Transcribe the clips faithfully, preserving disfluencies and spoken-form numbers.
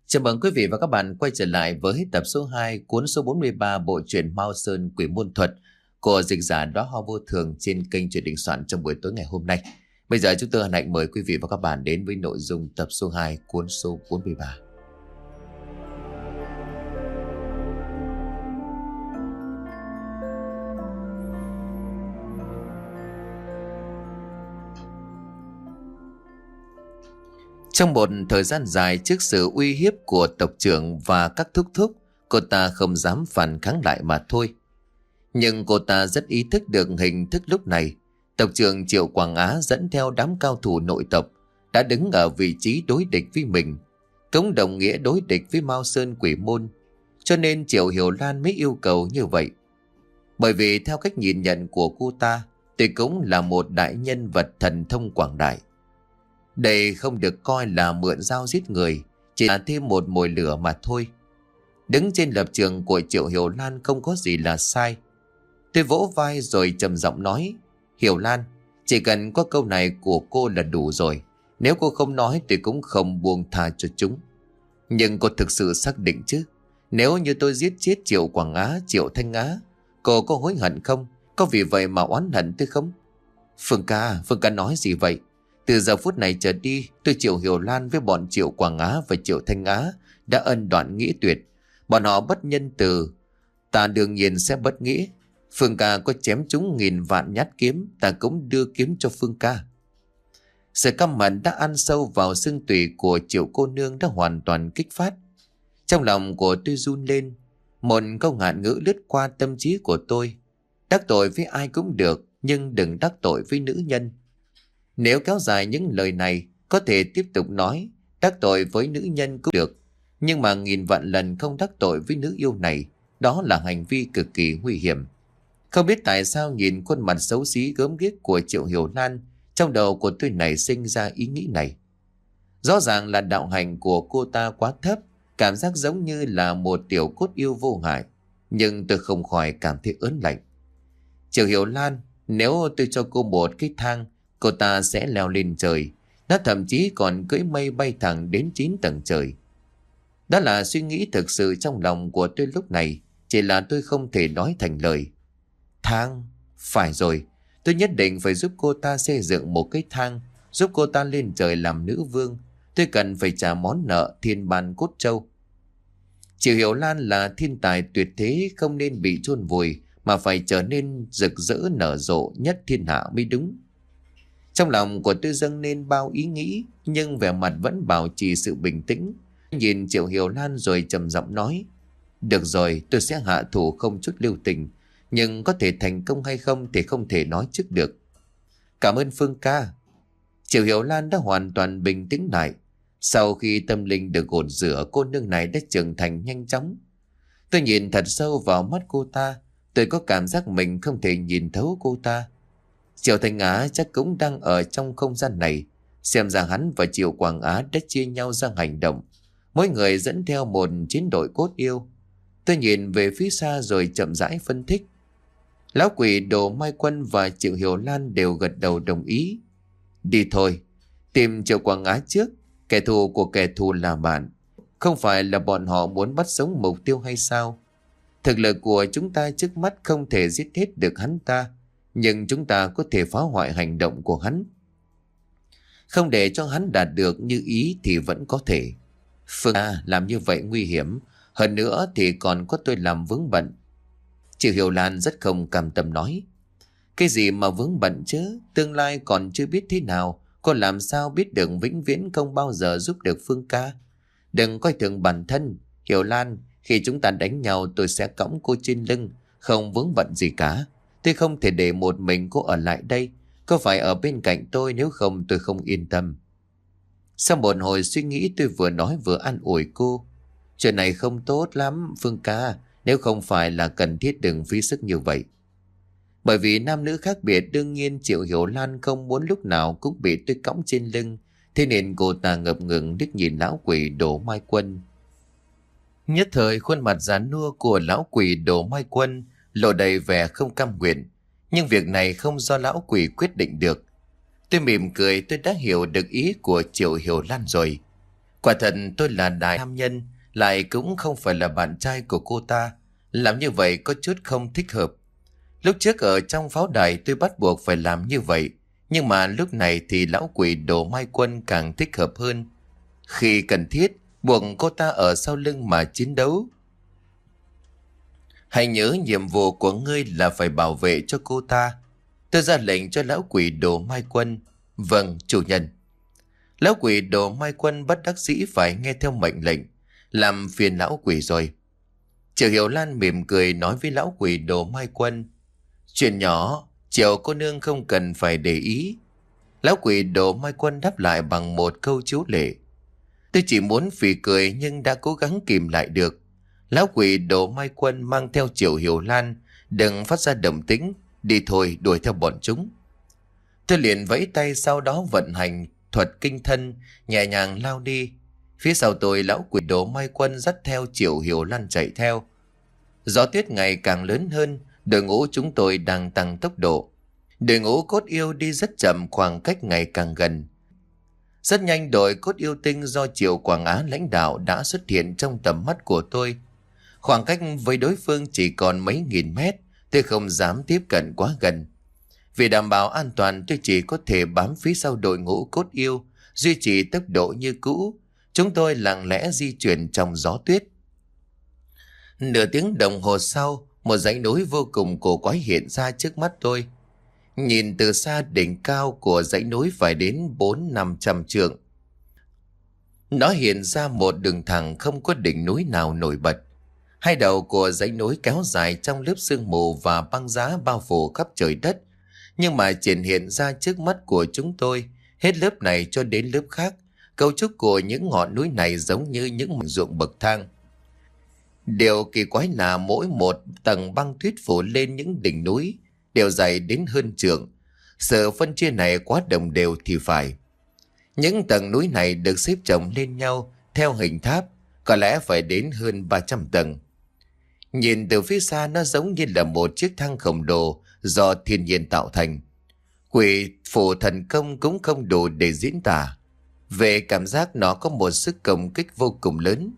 Chào mừng quý vị và các bạn quay trở lại với tập số hai cuốn số bốn mươi ba bộ truyện Mao Sơn Quỷ Môn Thuật của dịch giả Đóa Hoa Vô Thường trên kênh Truyện Đình Soạn trong buổi tối ngày hôm nay. Bây giờ chúng tôi hân hạnh mời quý vị và các bạn đến với nội dung tập số hai cuốn số bốn mươi ba. Trong một thời gian dài trước sự uy hiếp của tộc trưởng và các thúc thúc, cô ta không dám phản kháng lại mà thôi. Nhưng cô ta rất ý thức được hình thức lúc này. Tộc trưởng Triệu Quảng Á dẫn theo đám cao thủ nội tộc đã đứng ở vị trí đối địch với mình, cũng đồng nghĩa đối địch với Mao Sơn Quỷ Môn. Cho nên Triệu Hiểu Lan mới yêu cầu như vậy. Bởi vì theo cách nhìn nhận của cô ta, thì cũng là một đại nhân vật thần thông quảng đại. Đây không được coi là mượn dao giết người, chỉ là thêm một mồi lửa mà thôi. Đứng trên lập trường của Triệu Hiểu Lan không có gì là sai. Tôi vỗ vai rồi trầm giọng nói: Hiểu Lan, chỉ cần có câu này của cô là đủ rồi. Nếu cô không nói thì cũng không buông tha cho chúng. Nhưng cô thực sự xác định chứ? Nếu như tôi giết chết Triệu Quảng Á, Triệu Thanh Á, cô có hối hận không? Có vì vậy mà oán hận tôi không? Phương ca, Phương ca nói gì vậy? Từ giờ phút này trở đi, tôi Triệu Hiểu Lan với bọn Triệu Quảng Á và Triệu Thanh Á đã ân đoạn nghĩa tuyệt. Bọn họ bất nhân từ, ta đương nhiên sẽ bất nghĩa. Phương ca có chém chúng nghìn vạn nhát kiếm, ta cũng đưa kiếm cho Phương ca. Sự căm hận đã ăn sâu vào xương tủy của Triệu cô nương đã hoàn toàn kích phát. Trong lòng của tôi run lên, một câu ngạn ngữ lướt qua tâm trí của tôi: đắc tội với ai cũng được, nhưng đừng đắc tội với nữ nhân. Nếu kéo dài những lời này, có thể tiếp tục nói đắc tội với nữ nhân cũng được, nhưng mà nghìn vạn lần không đắc tội với nữ yêu này, đó là hành vi cực kỳ nguy hiểm. Không biết tại sao nhìn khuôn mặt xấu xí gớm ghiếc của Triệu Hiểu Lan, trong đầu của tôi nảy sinh ra ý nghĩ này. Rõ ràng là đạo hành của cô ta quá thấp, cảm giác giống như là một tiểu cốt yêu vô hại, nhưng tôi không khỏi cảm thấy ớn lạnh. Triệu Hiểu Lan, nếu tôi cho cô một cái thang, cô ta sẽ leo lên trời. Nó thậm chí còn cưỡi mây bay thẳng đến chín tầng trời. Đó là suy nghĩ thực sự trong lòng của tôi lúc này, chỉ là tôi không thể nói thành lời. Thang? Phải rồi, tôi nhất định phải giúp cô ta xây dựng một cái thang, giúp cô ta lên trời làm nữ vương. Tôi cần phải trả món nợ thiên ban cốt châu. Triệu Hiểu Lan là thiên tài tuyệt thế, không nên bị chôn vùi, mà phải trở nên rực rỡ nở rộ nhất thiên hạ mới đúng. Trong lòng của tôi dâng lên bao ý nghĩ, nhưng vẻ mặt vẫn bảo trì sự bình tĩnh. Nhìn Triệu Hiểu Lan rồi trầm giọng nói: được rồi, tôi sẽ hạ thủ không chút lưu tình, nhưng có thể thành công hay không thì không thể nói trước được. Cảm ơn Phương ca. Triệu Hiểu Lan đã hoàn toàn bình tĩnh lại. Sau khi tâm linh được gột rửa, cô nương này đã trưởng thành nhanh chóng. Tôi nhìn thật sâu vào mắt cô ta, tôi có cảm giác mình không thể nhìn thấu cô ta. Triệu Thanh Á chắc cũng đang ở trong không gian này. Xem ra hắn và Triệu Quảng Á đã chia nhau ra hành động, mỗi người dẫn theo một chiến đội cốt yêu. Tôi nhìn về phía xa rồi chậm rãi phân tích. Lão quỷ Đồ Mai Quân và Triệu Hiểu Lan đều gật đầu đồng ý. Đi thôi, tìm Triệu Quảng Á trước. Kẻ thù của kẻ thù là bạn. Không phải là bọn họ muốn bắt sống mục tiêu hay sao? Thực lực của chúng ta trước mắt không thể giết hết được hắn ta, nhưng chúng ta có thể phá hoại hành động của hắn. Không để cho hắn đạt được như ý thì vẫn có thể. Phương à, làm như vậy nguy hiểm. Hơn nữa thì còn có tôi làm vướng bận. Chị Hiểu Lan rất không cam tâm nói: cái gì mà vướng bận chứ? Tương lai còn chưa biết thế nào, cô làm sao biết được vĩnh viễn không bao giờ giúp được Phương ca? Đừng coi thường bản thân. Hiểu Lan, khi chúng ta đánh nhau tôi sẽ cõng cô trên lưng, không vướng bận gì cả. Tôi không thể để một mình cô ở lại đây. Cô phải ở bên cạnh tôi, nếu không tôi không yên tâm. Sau một hồi suy nghĩ, tôi vừa nói vừa an ủi cô: chuyện này không tốt lắm Phương ca, nếu không phải là cần thiết đừng phí sức như vậy. Bởi vì nam nữ khác biệt, đương nhiên Triệu Hiểu Lan không muốn lúc nào cũng bị tôi cõng trên lưng. Thế nên cô ta ngập ngừng liếc nhìn lão quỷ Đồ Mai Quân. Nhất thời khuôn mặt già nua của lão quỷ Đồ Mai Quân lộ đầy vẻ không cam nguyện. Nhưng việc này không do lão quỷ quyết định được. Tôi mỉm cười, tôi đã hiểu được ý của Triệu Hiểu Lan rồi. Quả thật tôi là đại nam nhân, lại cũng không phải là bạn trai của cô ta. Làm như vậy có chút không thích hợp. Lúc trước ở trong pháo đài tôi bắt buộc phải làm như vậy. Nhưng mà lúc này thì lão quỷ Đồ Mai Quân càng thích hợp hơn. Khi cần thiết, buộc cô ta ở sau lưng mà chiến đấu. Hãy nhớ nhiệm vụ của ngươi là phải bảo vệ cho cô ta. Tôi ra lệnh cho lão quỷ Đồ Mai Quân. Vâng, chủ nhân. Lão quỷ Đồ Mai Quân bất đắc dĩ phải nghe theo mệnh lệnh. Làm phiền lão quỷ rồi. Triệu Hiểu Lan mỉm cười nói với lão quỷ Đồ Mai Quân. Chuyện nhỏ, Triệu cô nương không cần phải để ý. Lão quỷ Đồ Mai Quân đáp lại bằng một câu chú lệ. Tôi chỉ muốn phì cười nhưng đã cố gắng kìm lại được. Lão quỷ Đồ Mai Quân mang theo Triệu Hiểu Lan, đừng phát ra động tĩnh, đi thôi đuổi theo bọn chúng. Tôi liền vẫy tay, sau đó vận hành thuật kinh thân, nhẹ nhàng lao đi. Phía sau tôi lão quỷ Đồ Mai Quân dắt theo Triệu Hiểu Lan chạy theo. Gió tuyết ngày càng lớn hơn, đội ngũ chúng tôi đang tăng tốc độ. Đội ngũ cốt yêu đi rất chậm, khoảng cách ngày càng gần. Rất nhanh đội cốt yêu tinh do Triệu Quảng Á lãnh đạo đã xuất hiện trong tầm mắt của tôi. Khoảng cách với đối phương chỉ còn mấy nghìn mét, tôi không dám tiếp cận quá gần. Vì đảm bảo an toàn tôi chỉ có thể bám phía sau đội ngũ cốt yêu, duy trì tốc độ như cũ. Chúng tôi lặng lẽ di chuyển trong gió tuyết. Nửa tiếng đồng hồ sau, một dãy núi vô cùng cổ quái hiện ra trước mắt tôi. Nhìn từ xa, đỉnh cao của dãy núi phải đến bốn năm trăm trượng. Nó hiện ra một đường thẳng, không có đỉnh núi nào nổi bật. Hai đầu của dãy núi kéo dài trong lớp sương mù và băng giá bao phủ khắp trời đất. Nhưng mà triển hiện ra trước mắt của chúng tôi, hết lớp này cho đến lớp khác, cấu trúc của những ngọn núi này giống như những mảnh ruộng bậc thang. Điều kỳ quái là mỗi một tầng băng tuyết phủ lên những đỉnh núi đều dày đến hơn trượng. Sự phân chia này quá đồng đều thì phải. Những tầng núi này được xếp chồng lên nhau theo hình tháp, có lẽ phải đến hơn ba trăm tầng. Nhìn từ phía xa nó giống như là một chiếc thang khổng lồ do thiên nhiên tạo thành. Quỷ phù thần công cũng không đủ để diễn tả. Về cảm giác nó có một sức công kích vô cùng lớn.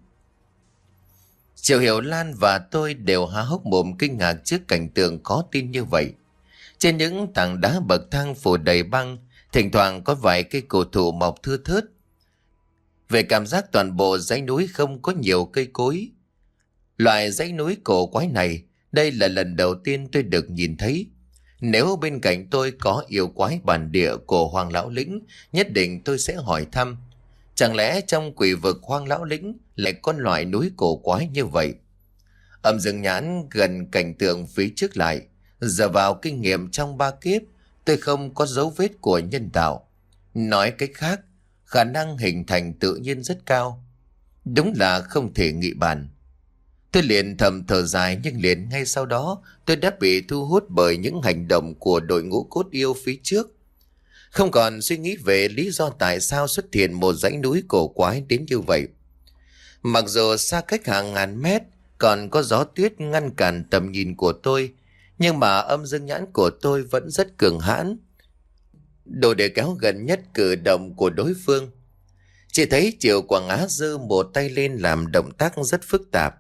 Triệu Hiểu Lan và tôi đều há hốc mồm kinh ngạc trước cảnh tượng khó tin như vậy. Trên những tảng đá bậc thang phủ đầy băng, thỉnh thoảng có vài cây cổ thụ mọc thưa thớt. Về cảm giác toàn bộ dãy núi không có nhiều cây cối. Loại dãy núi cổ quái này, đây là lần đầu tiên tôi được nhìn thấy. Nếu bên cạnh tôi có yêu quái bản địa của Hoàng Lão Lĩnh, nhất định tôi sẽ hỏi thăm. Chẳng lẽ trong quỷ vực Hoang Lão Lĩnh lại có loại núi cổ quái như vậy? Âm dừng nhãn gần cảnh tượng phía trước lại. Giờ vào kinh nghiệm trong ba kiếp, tôi không có dấu vết của nhân tạo. Nói cách khác, khả năng hình thành tự nhiên rất cao. Đúng là không thể nghị bàn. Tôi liền thầm thở dài, nhưng liền ngay sau đó tôi đã bị thu hút bởi những hành động của đội ngũ cốt yêu phía trước. Không còn suy nghĩ về lý do tại sao xuất hiện một dãy núi cổ quái đến như vậy. Mặc dù xa cách hàng ngàn mét, còn có gió tuyết ngăn cản tầm nhìn của tôi, nhưng mà âm dương nhãn của tôi vẫn rất cường hãn. Đồ để kéo gần nhất cử động của đối phương. Chỉ thấy Triệu Quảng Á giơ một tay lên làm động tác rất phức tạp.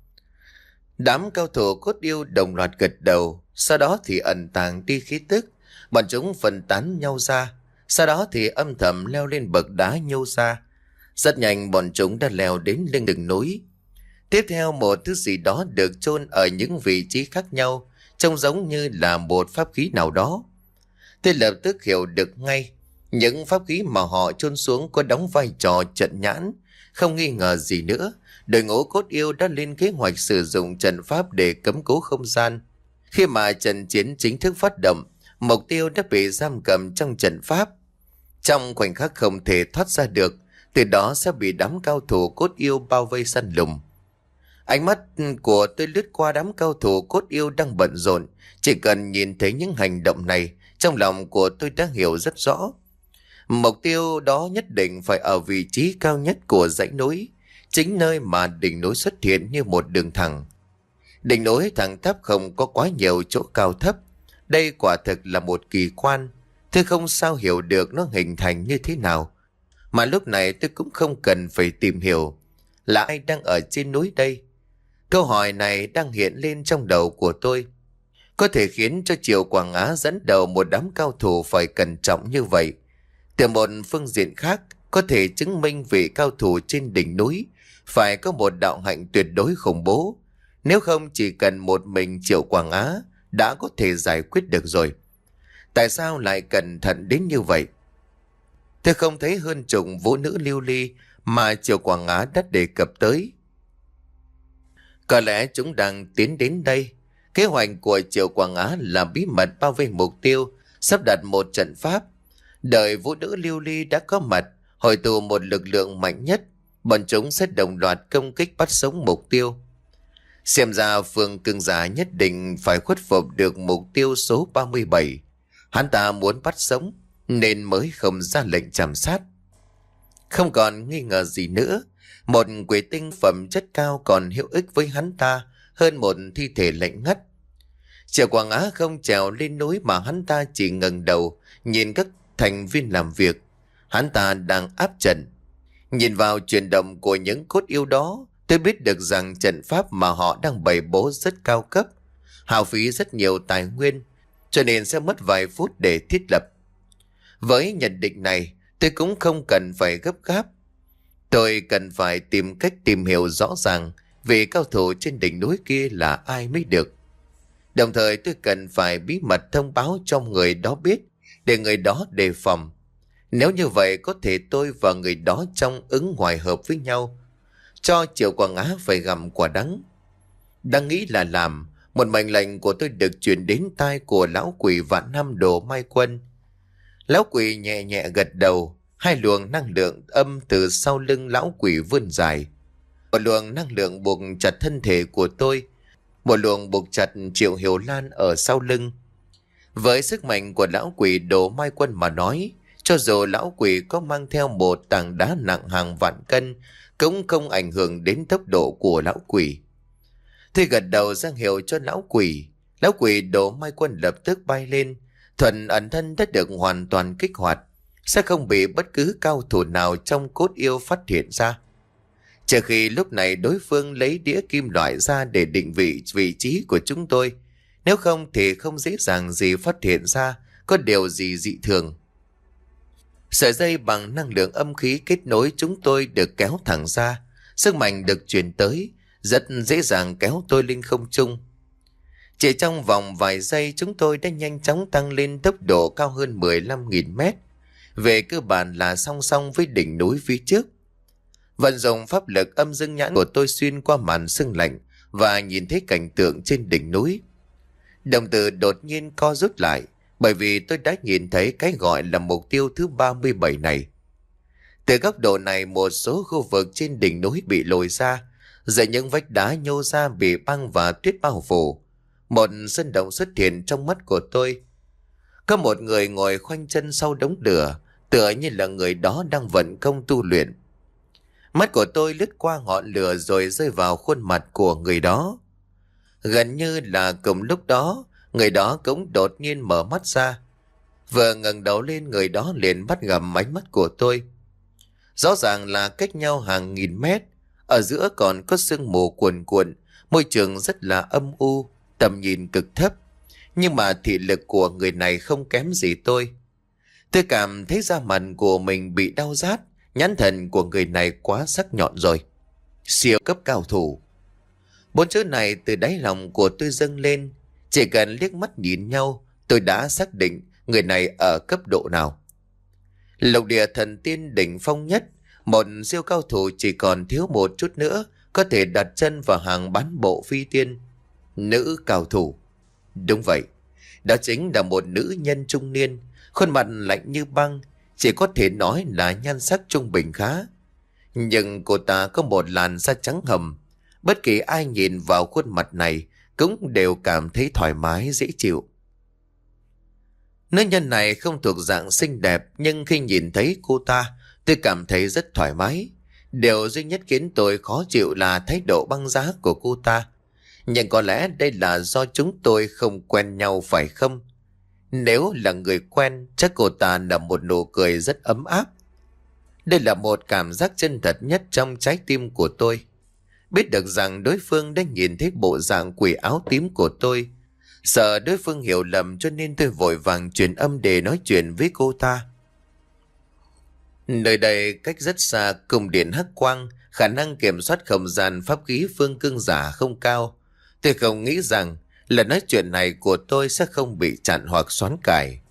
Đám cao thủ cốt yêu đồng loạt gật đầu, sau đó thì ẩn tàng đi khí tức. Bọn chúng phân tán nhau ra, sau đó thì âm thầm leo lên bậc đá nhô ra. Rất nhanh bọn chúng đã leo đến lưng đường núi. Tiếp theo một thứ gì đó được chôn ở những vị trí khác nhau, trông giống như là một pháp khí nào đó. Tôi lập tức hiểu được ngay, những pháp khí mà họ chôn xuống có đóng vai trò trận nhãn. Không nghi ngờ gì nữa, đội ngũ cốt yêu đã lên kế hoạch sử dụng trận pháp để cấm cố không gian. Khi mà trận chiến chính thức phát động, mục tiêu đã bị giam cầm trong trận pháp. Trong khoảnh khắc không thể thoát ra được, từ đó sẽ bị đám cao thủ cốt yêu bao vây săn lùng. Ánh mắt của tôi lướt qua đám cao thủ cốt yêu đang bận rộn. Chỉ cần nhìn thấy những hành động này, trong lòng của tôi đã hiểu rất rõ. Mục tiêu đó nhất định phải ở vị trí cao nhất của dãy núi, chính nơi mà đỉnh núi xuất hiện như một đường thẳng. Đỉnh núi thẳng tắp không có quá nhiều chỗ cao thấp. Đây quả thực là một kỳ quan. Tôi không sao hiểu được nó hình thành như thế nào. Mà lúc này tôi cũng không cần phải tìm hiểu là ai đang ở trên núi đây. Câu hỏi này đang hiện lên trong đầu của tôi, có thể khiến cho Triệu Quảng Á dẫn đầu một đám cao thủ phải cẩn trọng như vậy. Từ một phương diện khác, có thể chứng minh vị cao thủ trên đỉnh núi phải có một đạo hạnh tuyệt đối khủng bố. Nếu không chỉ cần một mình Triệu Quảng Á đã có thể giải quyết được rồi. Tại sao lại cẩn thận đến như vậy? Tôi không thấy hơn chục vũ nữ lưu ly mà Triệu Quảng Á đã đề cập tới. Có lẽ chúng đang tiến đến đây. Kế hoạch của Triệu Quảng Á là bí mật bao vây mục tiêu, sắp đặt một trận pháp. Đợi vũ nữ lưu ly đã có mặt, hội tụ một lực lượng mạnh nhất, bọn chúng sẽ đồng loạt công kích bắt sống mục tiêu. Xem ra Phương Cương Giả nhất định phải khuất phục được mục tiêu số ba mươi bảy. Hắn ta muốn bắt sống nên mới không ra lệnh chạm sát. Không còn nghi ngờ gì nữa, một quỷ tinh phẩm chất cao còn hữu ích với hắn ta hơn một thi thể lạnh ngắt. Triệu Quảng Á không trèo lên núi mà hắn ta chỉ ngẩng đầu nhìn các thành viên làm việc. Hắn ta đang áp trận. Nhìn vào chuyển động của những cốt yêu đó, tôi biết được rằng trận pháp mà họ đang bày bố rất cao cấp, hao phí rất nhiều tài nguyên, cho nên sẽ mất vài phút để thiết lập. Với nhận định này, tôi cũng không cần phải gấp gáp. Tôi cần phải tìm cách tìm hiểu rõ ràng về cao thủ trên đỉnh núi kia là ai mới được. Đồng thời tôi cần phải bí mật thông báo cho người đó biết, để người đó đề phòng. Nếu như vậy có thể tôi và người đó trong ứng hòa hợp với nhau, cho Triệu Quảng Á phải gặm quả đắng. Đang nghĩ là làm, một mệnh lệnh của tôi được truyền đến tai của lão quỷ Vạn Năm Đồ Mai Quân. Lão quỷ nhẹ nhẹ gật đầu, hai luồng năng lượng âm từ sau lưng lão quỷ vươn dài. Một luồng năng lượng buộc chặt thân thể của tôi, một luồng buộc chặt Triệu Hiểu Lan ở sau lưng. Với sức mạnh của lão quỷ Đồ Mai Quân mà nói, cho dù lão quỷ có mang theo một tảng đá nặng hàng vạn cân, cũng không ảnh hưởng đến tốc độ của lão quỷ. Tôi gật đầu ra hiệu cho lão quỷ. Lão quỷ Đồ Mai Quân lập tức bay lên. Thuần ẩn thân đã được hoàn toàn kích hoạt, sẽ không bị bất cứ cao thủ nào trong cốt yêu phát hiện ra. Trừ khi lúc này đối phương lấy đĩa kim loại ra để định vị vị trí của chúng tôi. Nếu không thì không dễ dàng gì phát hiện ra có điều gì dị thường. Sợi dây bằng năng lượng âm khí kết nối chúng tôi được kéo thẳng ra. Sức mạnh được truyền tới, rất dễ dàng kéo tôi lên không trung. Chỉ trong vòng vài giây chúng tôi đã nhanh chóng tăng lên tốc độ cao hơn mười lăm nghìn mét. Về cơ bản là song song với đỉnh núi phía trước. Vận dụng pháp lực âm dương nhãn của tôi xuyên qua màn sương lạnh và nhìn thấy cảnh tượng trên đỉnh núi. Đồng tử đột nhiên co rút lại, bởi vì tôi đã nhìn thấy cái gọi là mục tiêu thứ ba mươi bảy này. Từ góc độ này, một số khu vực trên đỉnh núi bị lồi ra, rồi những vách đá nhô ra bị băng và tuyết bao phủ. Một sân động xuất hiện trong mắt của tôi. Có một người ngồi khoanh chân sau đống lửa, tựa như là người đó đang vận công tu luyện. Mắt của tôi lướt qua ngọn lửa rồi rơi vào khuôn mặt của người đó. Gần như là cùng lúc đó, người đó cũng đột nhiên mở mắt ra. Vừa ngẩng đầu lên, người đó liền bắt gặp ánh mắt của tôi. Rõ ràng là cách nhau hàng nghìn mét, ở giữa còn có sương mù cuồn cuộn, môi trường rất là âm u, tầm nhìn cực thấp. Nhưng mà thị lực của người này không kém gì tôi. Tôi cảm thấy da mặt của mình bị đau rát, nhãn thần của người này quá sắc nhọn rồi. Siêu cấp cao thủ. Bốn chữ này từ đáy lòng của tôi dâng lên. Chỉ cần liếc mắt nhìn nhau, tôi đã xác định người này ở cấp độ nào. Lục địa thần tiên đỉnh phong nhất, một siêu cao thủ chỉ còn thiếu một chút nữa có thể đặt chân vào hàng bán bộ phi tiên. Nữ cao thủ. Đúng vậy, đó chính là một nữ nhân trung niên, khuôn mặt lạnh như băng, chỉ có thể nói là nhan sắc trung bình khá. Nhưng cô ta có một làn da trắng hầm, bất kỳ ai nhìn vào khuôn mặt này cũng đều cảm thấy thoải mái dễ chịu. Nữ nhân này không thuộc dạng xinh đẹp, nhưng khi nhìn thấy cô ta, tôi cảm thấy rất thoải mái. Điều duy nhất khiến tôi khó chịu là thái độ băng giá của cô ta. Nhưng có lẽ đây là do chúng tôi không quen nhau phải không? Nếu là người quen, chắc cô ta nở một nụ cười rất ấm áp. Đây là một cảm giác chân thật nhất trong trái tim của tôi. Biết được rằng đối phương đã nhìn thấy bộ dạng quỷ áo tím của tôi. Sợ đối phương hiểu lầm cho nên tôi vội vàng truyền âm để nói chuyện với cô ta. Nơi đây cách rất xa cung điện hắc quang, khả năng kiểm soát không gian pháp khí phương cương giả không cao. Tôi không nghĩ rằng lần nói chuyện này của tôi sẽ không bị chặn hoặc xoán cải.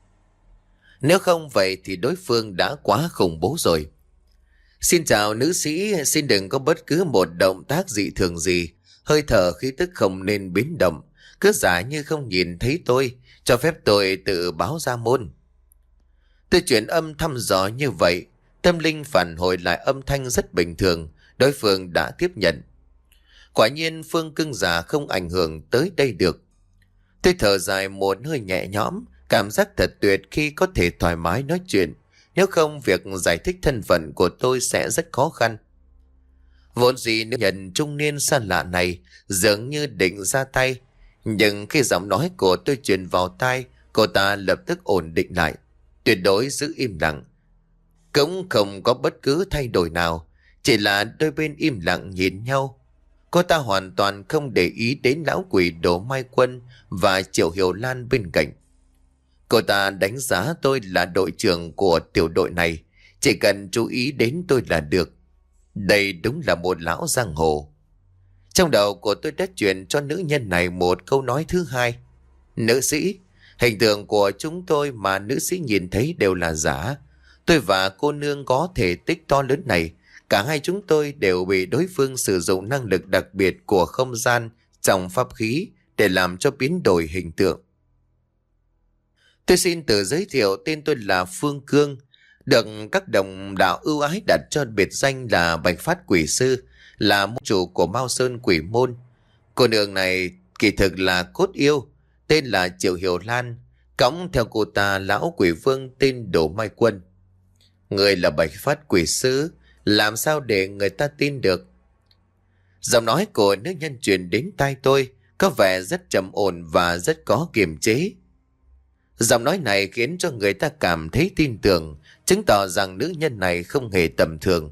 Nếu không vậy thì đối phương đã quá khủng bố rồi. Xin chào nữ sĩ, xin đừng có bất cứ một động tác dị thường gì, hơi thở khí tức không nên biến động, cứ giả như không nhìn thấy tôi, cho phép tôi tự báo ra môn. Tôi chuyển âm thăm dò như vậy, tâm linh phản hồi lại âm thanh rất bình thường, đối phương đã tiếp nhận. Quả nhiên phương cương giả không ảnh hưởng tới đây được. Tôi thở dài một hơi nhẹ nhõm, cảm giác thật tuyệt khi có thể thoải mái nói chuyện. Nếu không việc giải thích thân phận của tôi sẽ rất khó khăn. Vốn dĩ nữ nhân trung niên xa lạ này dường như định ra tay. Nhưng khi giọng nói của tôi truyền vào tai, cô ta lập tức ổn định lại. Tuyệt đối giữ im lặng. Cũng không có bất cứ thay đổi nào. Chỉ là đôi bên im lặng nhìn nhau. Cô ta hoàn toàn không để ý đến lão quỷ Đỗ Mai Quân và Triệu Hiểu Lan bên cạnh. Cô ta đánh giá tôi là đội trưởng của tiểu đội này, chỉ cần chú ý đến tôi là được. Đây đúng là một lão giang hồ. Trong đầu của tôi đã truyền cho nữ nhân này một câu nói thứ hai. Nữ sĩ, hình tượng của chúng tôi mà nữ sĩ nhìn thấy đều là giả. Tôi và cô nương có thể tích to lớn này, cả hai chúng tôi đều bị đối phương sử dụng năng lực đặc biệt của không gian trong pháp khí để làm cho biến đổi hình tượng. Tôi xin tự giới thiệu, tên tôi là Phương Cương, được các đồng đạo ưu ái đặt cho biệt danh là Bạch Phát Quỷ Sư, là môn chủ của Mao Sơn Quỷ Môn. Cô nương này kỳ thực là cốt yêu, tên là Triệu Hiểu Lan, cõng theo cô ta lão quỷ vương tên Đỗ Mai Quân. Người là Bạch Phát Quỷ Sư, làm sao để người ta tin được? Giọng nói của nữ nhân truyền đến tai tôi, có vẻ rất trầm ổn và rất có kiềm chế. Giọng nói này khiến cho người ta cảm thấy tin tưởng, chứng tỏ rằng nữ nhân này không hề tầm thường.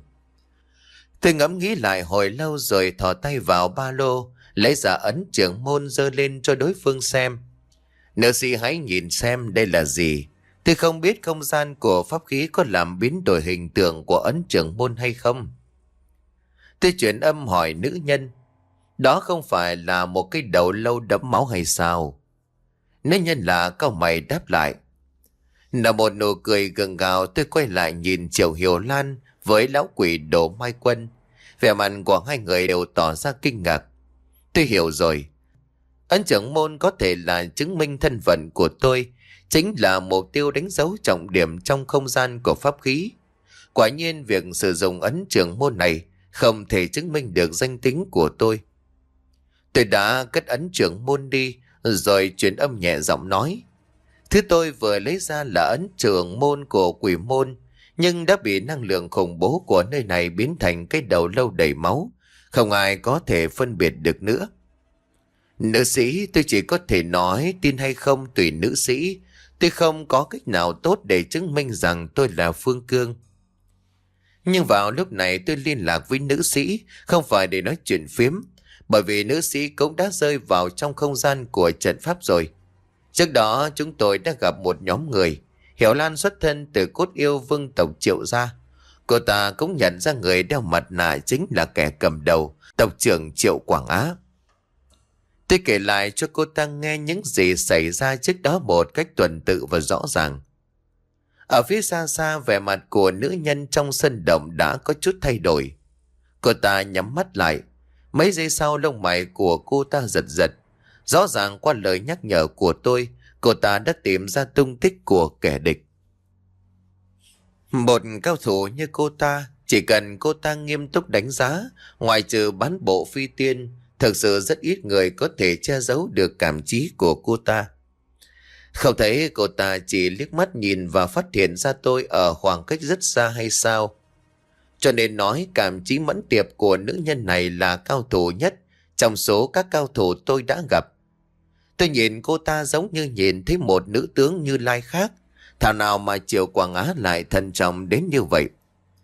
Tôi ngẫm nghĩ lại hồi lâu rồi thò tay vào ba lô, lấy ra ấn trưởng môn giơ lên cho đối phương xem. Nữ sĩ hãy nhìn xem đây là gì. Tôi không biết không gian của pháp khí có làm biến đổi hình tượng của ấn trưởng môn hay không. Tôi chuyển âm hỏi nữ nhân, đó không phải là một cái đầu lâu đẫm máu hay sao? Nữ nhân là cau mày đáp lại. Nở một nụ cười gượng gạo, tôi quay lại nhìn Triệu Hiểu Lan với lão quỷ Đỗ Mai Quân. Vẻ mặt của hai người đều tỏ ra kinh ngạc. Tôi hiểu rồi. Ấn trưởng môn có thể là chứng minh thân phận của tôi, chính là mục tiêu đánh dấu trọng điểm trong không gian của pháp khí. Quả nhiên việc sử dụng ấn trưởng môn này không thể chứng minh được danh tính của tôi. Tôi đã cất ấn trưởng môn đi, rồi truyền âm nhẹ giọng nói. Thứ tôi vừa lấy ra là ấn trưởng môn của quỷ môn, nhưng đã bị năng lượng khủng bố của nơi này biến thành cái đầu lâu đầy máu. Không ai có thể phân biệt được nữa. Nữ sĩ, tôi chỉ có thể nói tin hay không tùy nữ sĩ. Tôi không có cách nào tốt để chứng minh rằng tôi là Phương Cương. Nhưng vào lúc này tôi liên lạc với nữ sĩ, không phải để nói chuyện phiếm, bởi vì nữ sĩ cũng đã rơi vào trong không gian của trận pháp rồi. Trước đó chúng tôi đã gặp một nhóm người. Hiểu Lan xuất thân từ cốt yêu vương tộc Triệu gia. Cô ta cũng nhận ra người đeo mặt nạ chính là kẻ cầm đầu, tộc trưởng Triệu Quảng Á. Tôi kể lại cho cô ta nghe những gì xảy ra trước đó một cách tuần tự và rõ ràng. Ở phía xa xa, vẻ mặt của nữ nhân trong sân động đã có chút thay đổi. Cô ta nhắm mắt lại. Mấy giây sau lông mày của cô ta giật giật. Rõ ràng qua lời nhắc nhở của tôi, cô ta đã tìm ra tung tích của kẻ địch. Một cao thủ như cô ta, chỉ cần cô ta nghiêm túc đánh giá, ngoài trừ bán bộ phi tiên, thực sự rất ít người có thể che giấu được cảm trí của cô ta. Không thấy cô ta chỉ liếc mắt nhìn và phát hiện ra tôi ở khoảng cách rất xa hay sao? Cho nên nói cảm trí mẫn tiệp của nữ nhân này là cao thủ nhất trong số các cao thủ tôi đã gặp. Tôi nhìn cô ta giống như nhìn thấy một nữ tướng Như Lai khác. Thảo nào mà Triệu Quảng Á lại thận trọng đến như vậy.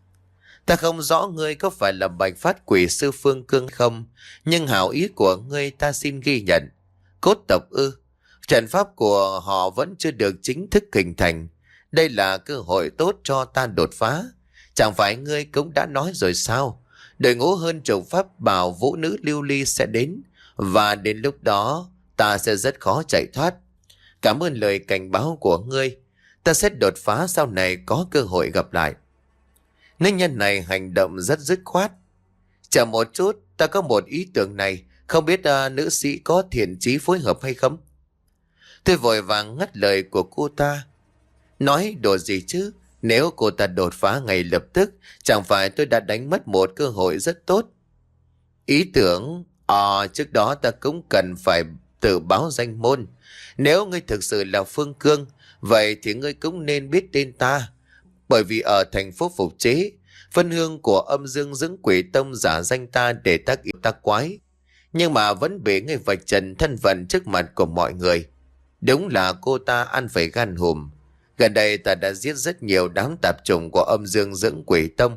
Ta không rõ ngươi có phải là Bạch Phát quỷ sư Phương Cương không, nhưng hảo ý của ngươi ta xin ghi nhận. Cốt tộc ư? Trận pháp của họ vẫn chưa được chính thức hình thành. Đây là cơ hội tốt cho ta đột phá. Chẳng phải ngươi cũng đã nói rồi sao? Đội ngũ hơn chục pháp bảo vũ nữ lưu ly sẽ đến, và đến lúc đó ta sẽ rất khó chạy thoát. Cảm ơn lời cảnh báo của ngươi. Ta sẽ đột phá, sau này có cơ hội gặp lại. Nữ nhân này hành động rất dứt khoát. Chờ một chút, ta có một ý tưởng này. Không biết uh, nữ sĩ có thiện chí phối hợp hay không? Tôi vội vàng ngắt lời của cô ta. Nói đùa gì chứ? Nếu cô ta đột phá ngay lập tức, chẳng phải tôi đã đánh mất một cơ hội rất tốt. Ý tưởng, à trước đó ta cũng cần phải tự báo danh môn. Nếu ngươi thực sự là Phương Cương, vậy thì ngươi cũng nên biết tên ta. Bởi vì ở thành phố Phục Chế, phân hương của âm dương dưỡng quỷ tông giả danh ta để tác yêu tác quái. Nhưng mà vẫn bị ngươi vạch trần thân phận trước mặt của mọi người. Đúng là cô ta ăn phải gan hùm. Gần đây ta đã giết rất nhiều đám tạp chủng của âm dương dưỡng quỷ tông.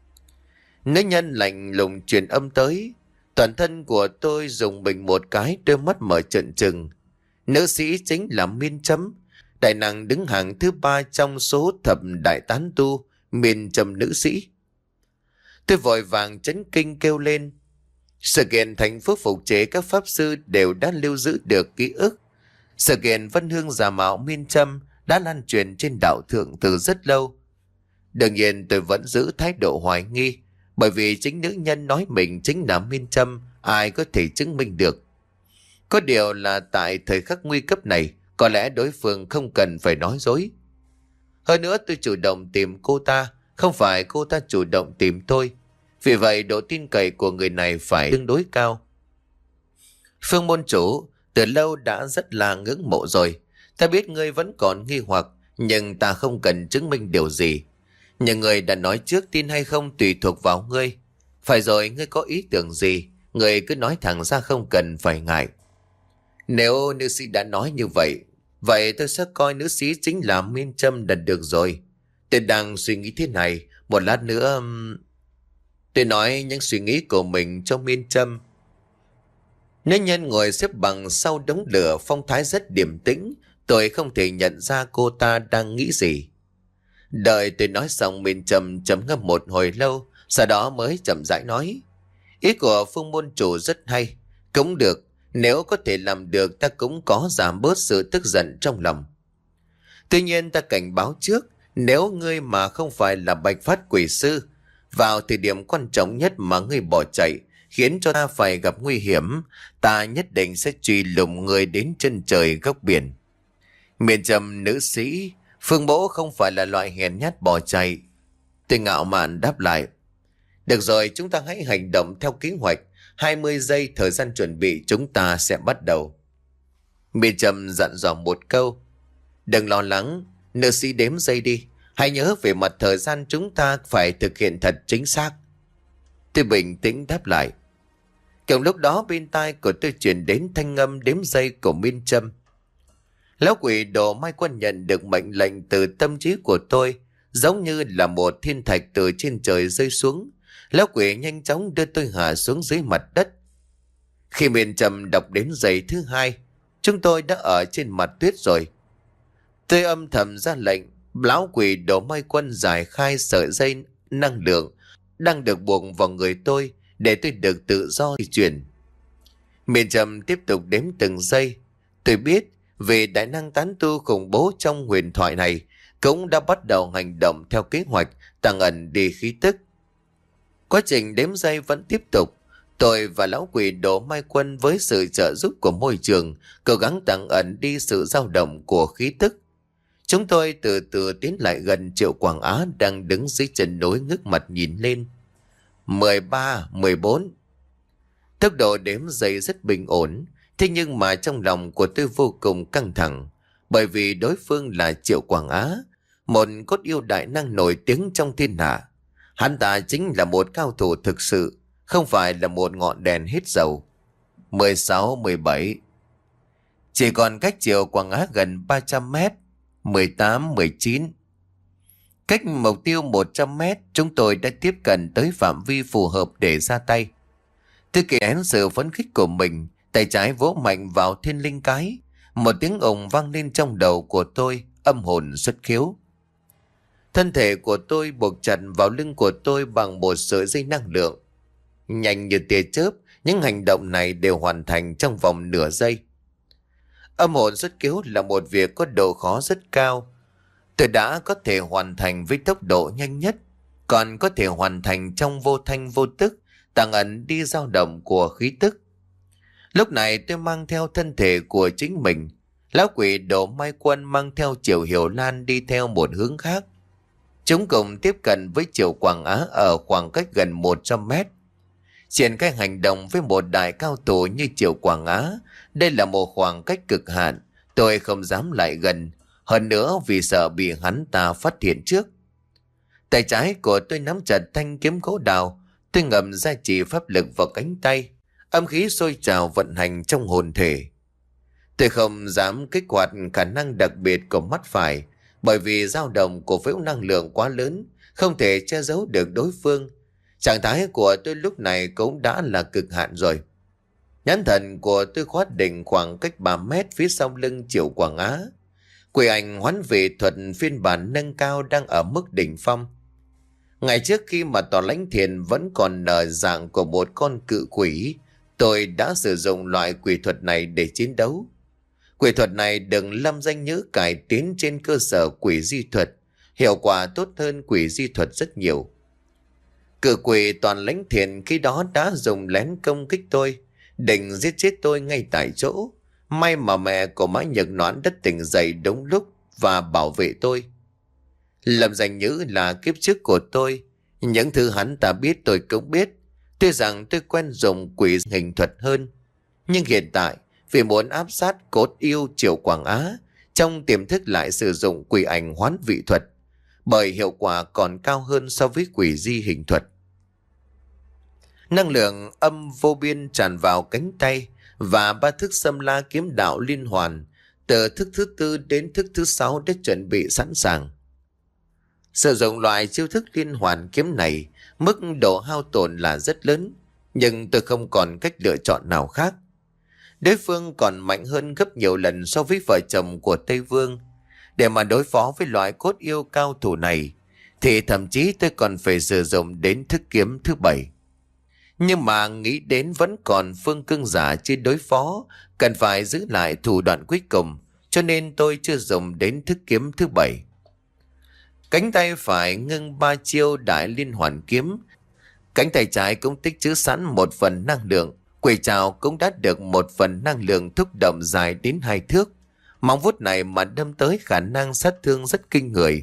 Nữ nhân lạnh lùng truyền âm tới. Toàn thân của tôi dùng mình một cái, đôi mắt mở trợn trừng. Nữ sĩ chính là Miên Chấm, đại năng đứng hàng thứ ba trong số thập đại tán tu. Miên Chấm nữ sĩ. Tôi vội vàng chấn kinh kêu lên. Sự kiện thành phố Phục Chế các pháp sư đều đã lưu giữ được ký ức. Sự kiện Vân Hương giả mạo Miên Châm đã lan truyền trên đạo thượng từ rất lâu. Đương nhiên tôi vẫn giữ thái độ hoài nghi, bởi vì chính nữ nhân nói mình chính là Miên Châm, ai có thể chứng minh được. Có điều là tại thời khắc nguy cấp này, có lẽ đối phương không cần phải nói dối. Hơn nữa tôi chủ động tìm cô ta, không phải cô ta chủ động tìm tôi. Vì vậy độ tin cậy của người này phải tương đối cao. Phương môn chủ, từ lâu đã rất là ngưỡng mộ rồi. Ta biết ngươi vẫn còn nghi hoặc, nhưng ta không cần chứng minh điều gì. Nhưng ngươi đã nói trước, tin hay không tùy thuộc vào ngươi. Phải rồi, ngươi có ý tưởng gì, ngươi cứ nói thẳng ra, không cần phải ngại. Nếu nữ sĩ đã nói như vậy, vậy tôi sẽ coi nữ sĩ chính là Miên Châm là được rồi. Tôi đang suy nghĩ thế này, một lát nữa... Tôi nói những suy nghĩ của mình cho Miên Châm. Nữ nhân ngồi xếp bằng sau đống lửa, phong thái rất điềm tĩnh. Tôi không thể nhận ra cô ta đang nghĩ gì. Đợi tôi nói xong, Miên Châm chấm ngâm một hồi lâu, sau đó mới chậm rãi nói. Ý của Phương môn chủ rất hay. Cũng được, nếu có thể làm được ta cũng có giảm bớt sự tức giận trong lòng. Tuy nhiên ta cảnh báo trước, nếu ngươi mà không phải là Bạch Phát quỷ sư, vào thời điểm quan trọng nhất mà ngươi bỏ chạy, khiến cho ta phải gặp nguy hiểm, ta nhất định sẽ truy lùng ngươi đến chân trời góc biển. Miên Châm nữ sĩ, Phương mỗ không phải là loại hèn nhát bỏ chạy. Tôi ngạo mạn đáp lại. Được rồi, chúng ta hãy hành động theo kế hoạch. hai mươi giây thời gian chuẩn bị, chúng ta sẽ bắt đầu. Miên Châm dặn dò một câu. Đừng lo lắng, nữ sĩ đếm giây đi. Hãy nhớ về mặt thời gian chúng ta phải thực hiện thật chính xác. Tôi bình tĩnh đáp lại. Cùng lúc đó bên tai của tôi truyền đến thanh âm đếm giây của Miên Châm. Lão quỷ đồ Mai Quân nhận được mệnh lệnh từ tâm trí của tôi, giống như là một thiên thạch từ trên trời rơi xuống. Lão quỷ nhanh chóng đưa tôi hạ xuống dưới mặt đất. Khi Miên Châm đọc đến giây thứ hai, chúng tôi đã ở trên mặt tuyết rồi. Tôi âm thầm ra lệnh. Lão quỷ đồ Mai Quân giải khai sợi dây năng lượng đang được buộc vào người tôi để tôi được tự do di chuyển. Miên Châm tiếp tục đếm từng giây. Tôi biết vì đại năng tán tu khủng bố trong huyền thoại này cũng đã bắt đầu hành động theo kế hoạch tàng ẩn đi khí tức. Quá trình đếm giây vẫn tiếp tục. Tôi và lão quỷ đồ Mai Quân với sự trợ giúp của môi trường cố gắng tàng ẩn đi sự dao động của khí tức. Chúng tôi từ từ tiến lại gần Triệu Quảng Á đang đứng dưới chân núi ngước mặt nhìn lên. mười ba, mười bốn. Tốc độ đếm giây rất bình ổn, thế nhưng mà trong lòng của tôi vô cùng căng thẳng, bởi vì đối phương là Triệu Quảng Á, một cốt yêu đại năng nổi tiếng trong thiên hạ. Hắn ta chính là một cao thủ thực sự, không phải là một ngọn đèn hết dầu. mười sáu, mười bảy. Chỉ còn cách Triệu Quảng Á gần ba trăm mét. mười tám, mười chín. Cách mục tiêu một trăm mét, chúng tôi đã tiếp cận tới phạm vi phù hợp để ra tay. Tôi kể nén sự phấn khích của mình, tay trái vỗ mạnh vào thiên linh cái. Một tiếng ồn vang lên trong đầu của tôi, âm hồn xuất khiếu. Thân thể của tôi buộc chặt vào lưng của tôi bằng một sợi dây năng lượng. Nhanh như tia chớp, những hành động này đều hoàn thành trong vòng nửa giây. Âm hồn xuất khiếu là một việc có độ khó rất cao. Tôi đã có thể hoàn thành với tốc độ nhanh nhất, còn có thể hoàn thành trong vô thanh vô tức, tàng ẩn đi dao động của khí tức. Lúc này tôi mang theo thân thể của chính mình. Lão quỷ Đồ Mai Quân mang theo Triệu Hiểu Lan đi theo một hướng khác. Chúng cùng tiếp cận với Triệu Quảng Á ở khoảng cách gần một trăm mét. Triển khai hành động với một đại cao thủ như Triệu Quảng Á, đây là một khoảng cách cực hạn, tôi không dám lại gần, hơn nữa vì sợ bị hắn ta phát hiện trước. Tay trái của tôi nắm chặt thanh kiếm gỗ đào, tôi ngầm ra chỉ pháp lực vào cánh tay, âm khí sôi trào vận hành trong hồn thể. Tôi không dám kích hoạt khả năng đặc biệt của mắt phải, bởi vì dao động của phễu năng lượng quá lớn, không thể che giấu được đối phương. Trạng thái của tôi lúc này cũng đã là cực hạn rồi. Nhãn thần của tôi khoát định khoảng cách ba mét phía sau lưng Triệu Quảng Á. Quỷ ảnh hoán vị thuật phiên bản nâng cao đang ở mức đỉnh phong. Ngày trước khi mà tòa lãnh thiền vẫn còn nở dạng của một con cự quỷ, tôi đã sử dụng loại quỷ thuật này để chiến đấu. Quỷ thuật này được lâm danh nhớ cải tiến trên cơ sở quỷ di thuật, hiệu quả tốt hơn quỷ di thuật rất nhiều. Cự quỷ toàn lãnh thiền khi đó đã dùng lén công kích tôi, định giết chết tôi ngay tại chỗ. May mà mẹ của Mã Nhật Noãn đất tỉnh dậy đúng lúc và bảo vệ tôi. Lâm danh nhữ là kiếp trước của tôi, những thứ hắn ta biết tôi cũng biết. Tuy rằng tôi quen dùng quỷ hình thuật hơn, nhưng hiện tại vì muốn áp sát cốt yêu Triệu Quảng Á, trong tiềm thức lại sử dụng quỷ ảnh hoán vị thuật, bởi hiệu quả còn cao hơn so với quỷ di hình thuật. Năng lượng âm vô biên tràn vào cánh tay và ba thức xâm la kiếm đạo liên hoàn, từ thức thứ tư đến thức thứ sáu đã chuẩn bị sẵn sàng. Sử dụng loại chiêu thức liên hoàn kiếm này, mức độ hao tổn là rất lớn, nhưng tôi không còn cách lựa chọn nào khác. Đối phương còn mạnh hơn gấp nhiều lần so với vợ chồng của Tây Vương. Để mà đối phó với loại cốt yêu cao thủ này, thì thậm chí tôi còn phải sử dụng đến thức kiếm thứ bảy. Nhưng mà nghĩ đến vẫn còn phương cương giả chưa đối phó, cần phải giữ lại thủ đoạn cuối cùng, cho nên tôi chưa dùng đến thức kiếm thứ bảy. Cánh tay phải ngưng ba chiêu đại liên hoàn kiếm, cánh tay trái cũng tích trữ sẵn một phần năng lượng. Quỷ trảo cũng đã được một phần năng lượng thúc động dài đến hai thước. Móng vuốt này mà đâm tới khả năng sát thương rất kinh người.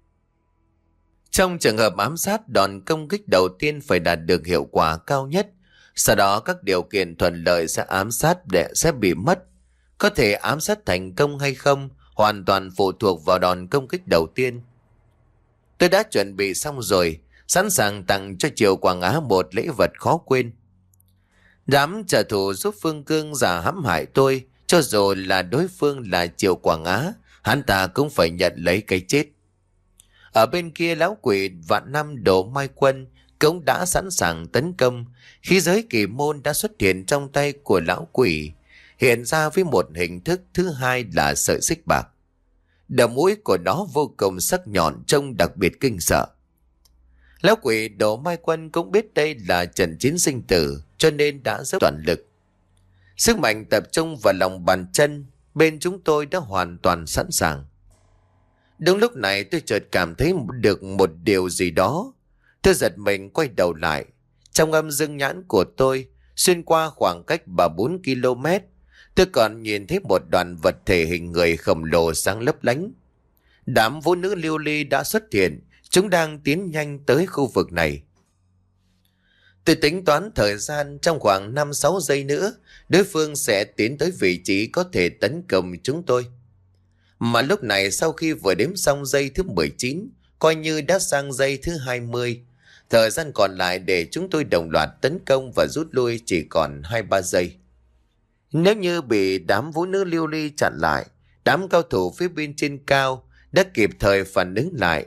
Trong trường hợp ám sát, đòn công kích đầu tiên phải đạt được hiệu quả cao nhất. Sau đó các điều kiện thuận lợi sẽ ám sát để sẽ bị mất. Có thể ám sát thành công hay không hoàn toàn phụ thuộc vào đòn công kích đầu tiên. Tôi đã chuẩn bị xong rồi, sẵn sàng tặng cho Triệu Quảng Á một lễ vật khó quên. Đám trả thù giúp Phương Cương giả hãm hại tôi, cho dù là đối phương là Triệu Quảng Á, hắn ta cũng phải nhận lấy cái chết. Ở bên kia, lão quỷ Vạn Năm Đồ Mai Quân cũng đã sẵn sàng tấn công. Khí giới kỳ môn đã xuất hiện trong tay của lão quỷ, hiện ra với một hình thức thứ hai là sợi xích bạc. Đầu mũi của nó vô cùng sắc nhọn, trông đặc biệt kinh sợ. Lão quỷ Đồ Mai Quân cũng biết đây là trận chiến sinh tử, cho nên đã dốc toàn lực. Sức mạnh tập trung vào lòng bàn chân, bên chúng tôi đã hoàn toàn sẵn sàng. Đúng lúc này tôi chợt cảm thấy được một điều gì đó. Tôi giật mình quay đầu lại. Trong âm dương nhãn của tôi, xuyên qua khoảng cách ba bốn ki lô mét, tôi còn nhìn thấy một đoàn vật thể hình người khổng lồ sáng lấp lánh. Đám vũ nữ lưu ly đã xuất hiện, chúng đang tiến nhanh tới khu vực này. Tôi tính toán thời gian, trong khoảng năm sáu giây nữa, đối phương sẽ tiến tới vị trí có thể tấn công chúng tôi. Mà lúc này sau khi vừa đếm xong giây thứ mười chín, coi như đã sang giây thứ hai mươi. Thời gian còn lại để chúng tôi đồng loạt tấn công và rút lui chỉ còn hai ba giây. Nếu như bị đám vũ nữ lưu ly chặn lại, đám cao thủ phía bên trên cao đã kịp thời phản ứng lại.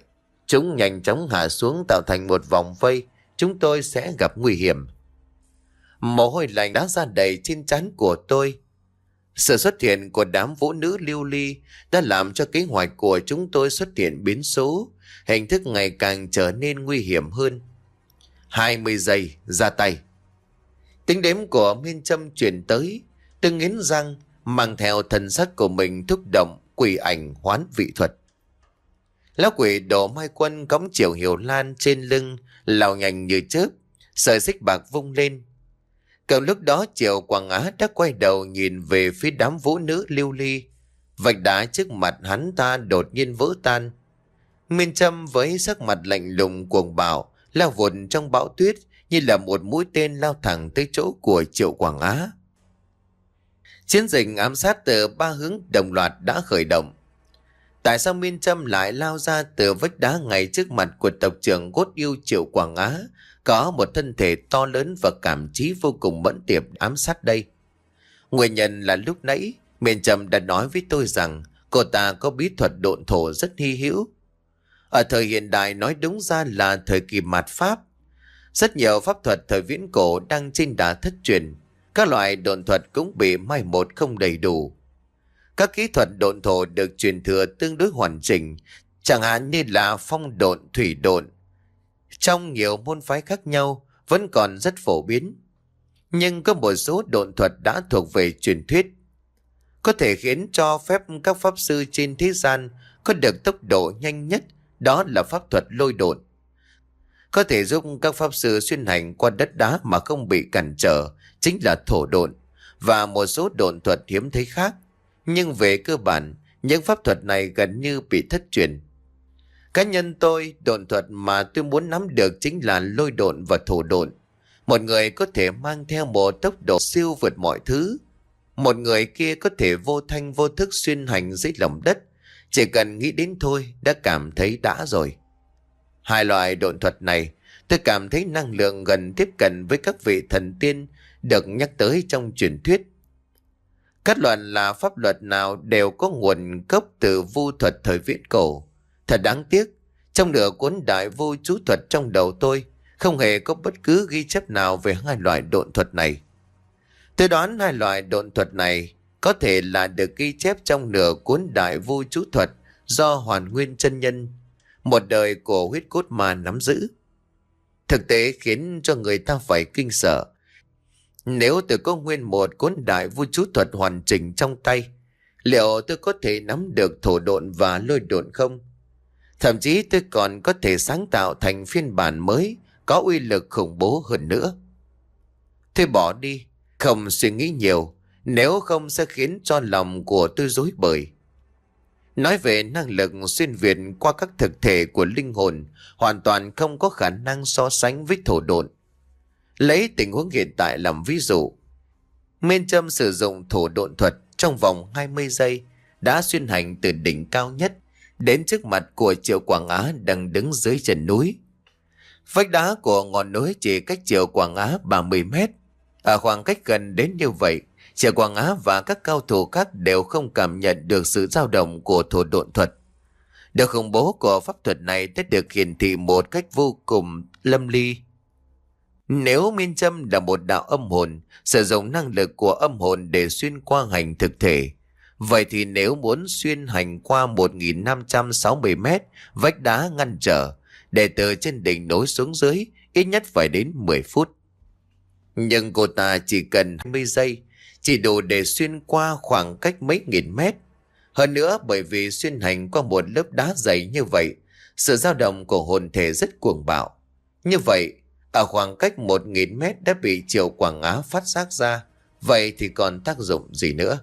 Chúng nhanh chóng hạ xuống tạo thành một vòng vây. Chúng tôi sẽ gặp nguy hiểm. Mồ hôi lạnh đã ra đầy trên trán của tôi. Sự xuất hiện của đám vũ nữ lưu ly đã làm cho kế hoạch của chúng tôi xuất hiện biến số, hình thức ngày càng trở nên nguy hiểm hơn. hai mươi giây, ra tay. Tiếng đếm của Miên Trâm truyền tới. Tôi nghiến răng, mang theo thần sắc của mình thúc động quỷ ảnh hoán vị thuật. Lão quỷ Đỗ Mai Quân cõng Triệu Hiểu Lan trên lưng, lao nhanh như chớp, sợi xích bạc vung lên. Cậu lúc đó Triệu Quảng Á đã quay đầu nhìn về phía đám vũ nữ lưu ly. Vạch đá trước mặt hắn ta đột nhiên vỡ tan. Miên Trâm với sắc mặt lạnh lùng cuồng bạo lao vụt trong bão tuyết như là một mũi tên lao thẳng tới chỗ của Triệu Quảng Á. Chiến dịch ám sát từ ba hướng đồng loạt đã khởi động. Tại sao Miên Trâm lại lao ra từ vách đá ngay trước mặt của tộc trưởng cốt yêu Triệu Quảng Á, có một thân thể to lớn và cảm trí vô cùng mẫn tiệp ám sát đây? Nguyên nhân là lúc nãy Miên Trâm đã nói với tôi rằng cô ta có bí thuật độn thổ rất hy hữu. Ở thời hiện đại nói đúng ra là thời kỳ mạt Pháp. Rất nhiều pháp thuật thời viễn cổ đang trên đà thất truyền. Các loại độn thuật cũng bị mai một không đầy đủ. Các kỹ thuật độn thổ được truyền thừa tương đối hoàn chỉnh, chẳng hạn như là phong độn, thủy độn. Trong nhiều môn phái khác nhau vẫn còn rất phổ biến. Nhưng có một số độn thuật đã thuộc về truyền thuyết, có thể khiến cho phép các pháp sư trên thế gian có được tốc độ nhanh nhất, đó là pháp thuật lôi độn. Có thể giúp các pháp sư xuyên hành qua đất đá mà không bị cản trở, chính là thổ độn, và một số độn thuật hiếm thấy khác. Nhưng về cơ bản, những pháp thuật này gần như bị thất truyền. Cá nhân tôi, độn thuật mà tôi muốn nắm được chính là lôi độn và thổ độn. Một người có thể mang theo một tốc độ siêu vượt mọi thứ. Một người kia có thể vô thanh vô thức xuyên hành dưới lòng đất. Chỉ cần nghĩ đến thôi đã cảm thấy đã rồi. Hai loại độn thuật này, tôi cảm thấy năng lượng gần tiếp cận với các vị thần tiên được nhắc tới trong truyền thuyết. Các luận là pháp luật nào đều có nguồn gốc từ vu thuật thời viễn cổ. Thật đáng tiếc, trong nửa cuốn đại vu chú thuật trong đầu tôi không hề có bất cứ ghi chép nào về hai loại độn thuật này. Tôi đoán hai loại độn thuật này có thể là được ghi chép trong nửa cuốn đại vu chú thuật do Hoàn Nguyên chân nhân, một đời của huyết cốt ma nắm giữ. Thực tế khiến cho người ta phải kinh sợ. Nếu tôi có nguyên một cuốn đại vu chú thuật hoàn chỉnh trong tay, liệu tôi có thể nắm được thổ độn và lôi độn không? Thậm chí tôi còn có thể sáng tạo thành phiên bản mới có uy lực khủng bố hơn nữa. Thôi bỏ đi, không suy nghĩ nhiều, nếu không sẽ khiến cho lòng của tôi rối bời. Nói về năng lực xuyên việt qua các thực thể của linh hồn, hoàn toàn không có khả năng so sánh với thổ độn. Lấy tình huống hiện tại làm ví dụ, Miên Trâm sử dụng thổ độn thuật trong vòng hai mươi giây đã xuyên hành từ đỉnh cao nhất đến trước mặt của Triệu Quảng Á đang đứng dưới chân núi. Vách đá của ngọn núi chỉ cách Triệu Quảng Á ba mươi mét. Ở khoảng cách gần đến như vậy, Triệu Quảng Á và các cao thủ khác đều không cảm nhận được sự dao động của thổ độn thuật. Điều khủng bố của pháp thuật này đã được hiển thị một cách vô cùng lâm ly. Nếu Miên Trâm là một đạo âm hồn, sử dụng năng lực của âm hồn để xuyên qua hành thực thể, vậy thì nếu muốn xuyên hành qua một nghìn năm trăm sáu mươi mét vách đá ngăn trở, để từ trên đỉnh núi xuống dưới, ít nhất phải đến mười phút. Nhưng cô ta chỉ cần hai mươi giây, chỉ đủ để xuyên qua khoảng cách mấy nghìn mét. Hơn nữa, bởi vì xuyên hành qua một lớp đá dày như vậy, sự dao động của hồn thể rất cuồng bạo. Như vậy, ở khoảng cách một nghìn mét đã bị Triệu Quảng Á phát giác ra, vậy thì còn tác dụng gì nữa?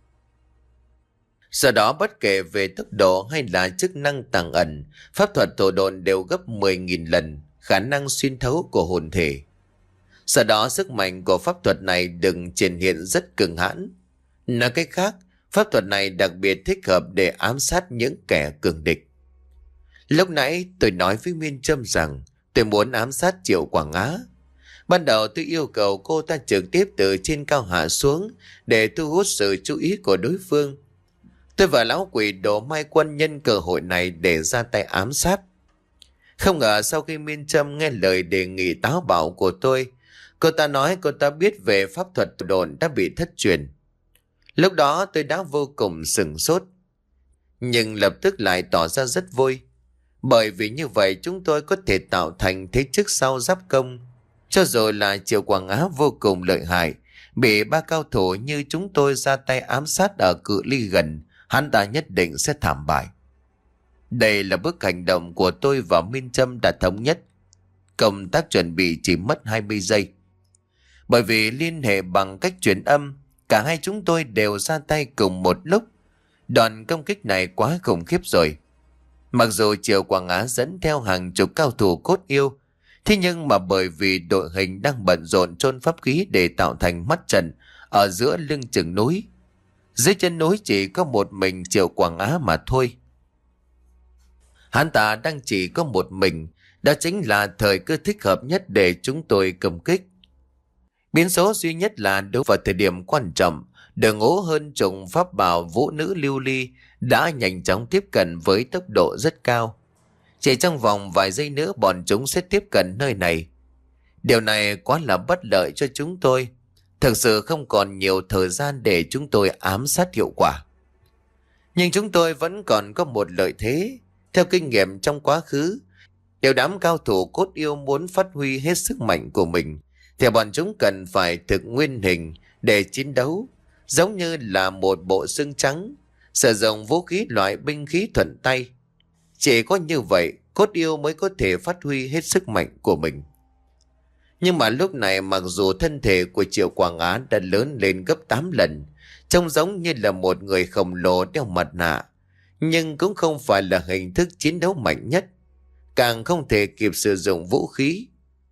Sau đó bất kể về tốc độ hay là chức năng tàng ẩn, pháp thuật thổ độn đều gấp mười nghìn lần khả năng xuyên thấu của hồn thể. Sau đó sức mạnh của pháp thuật này đừng triển hiện rất cường hãn. Nói cách khác, pháp thuật này đặc biệt thích hợp để ám sát những kẻ cường địch. Lúc nãy tôi nói với Miên Trâm rằng tôi muốn ám sát Triệu Quảng Á. Ban đầu tôi yêu cầu cô ta trực tiếp từ trên cao hạ xuống để thu hút sự chú ý của đối phương. Tôi và lão quỷ Đỗ Mai Quân nhân cơ hội này để ra tay ám sát. Không ngờ sau khi Miên Trâm nghe lời đề nghị táo bạo của tôi, cô ta nói cô ta biết về pháp thuật đồn đã bị thất truyền. Lúc đó tôi đã vô cùng sửng sốt, nhưng lập tức lại tỏ ra rất vui. Bởi vì như vậy chúng tôi có thể tạo thành thế trước sau giáp công. Cho dù là Triệu Quảng Á vô cùng lợi hại, bị ba cao thủ như chúng tôi ra tay ám sát ở cự ly gần, hắn ta nhất định sẽ thảm bại. Đây là bước hành động của tôi và Minh Trâm đã thống nhất. Công tác chuẩn bị chỉ mất hai mươi giây. Bởi vì liên hệ bằng cách truyền âm, cả hai chúng tôi đều ra tay cùng một lúc. Đòn công kích này quá khủng khiếp rồi. Mặc dù Triệu Quảng Á dẫn theo hàng chục cao thủ cốt yêu, thế nhưng mà bởi vì đội hình đang bận rộn chôn pháp khí để tạo thành mắt trận ở giữa lưng chừng núi, dưới chân núi chỉ có một mình Triệu Quảng Á mà thôi. Hắn ta đang chỉ có một mình, đó chính là thời cơ thích hợp nhất để chúng tôi công kích. Biến số duy nhất là đúng vào thời điểm quan trọng, đường ngố hơn trùng pháp bảo vũ nữ lưu ly đã nhanh chóng tiếp cận với tốc độ rất cao. Chỉ trong vòng vài giây nữa bọn chúng sẽ tiếp cận nơi này. Điều này quá là bất lợi cho chúng tôi. Thực sự không còn nhiều thời gian để chúng tôi ám sát hiệu quả. Nhưng chúng tôi vẫn còn có một lợi thế. Theo kinh nghiệm trong quá khứ, nếu đám cao thủ cốt yêu muốn phát huy hết sức mạnh của mình, thì bọn chúng cần phải thực nguyên hình để chiến đấu, giống như là một bộ xương trắng, sử dụng vũ khí loại binh khí thuận tay. Chỉ có như vậy, cốt yêu mới có thể phát huy hết sức mạnh của mình. Nhưng mà lúc này mặc dù thân thể của Triệu Quảng Á đã lớn lên gấp tám lần, trông giống như là một người khổng lồ đeo mặt nạ, nhưng cũng không phải là hình thức chiến đấu mạnh nhất, càng không thể kịp sử dụng vũ khí.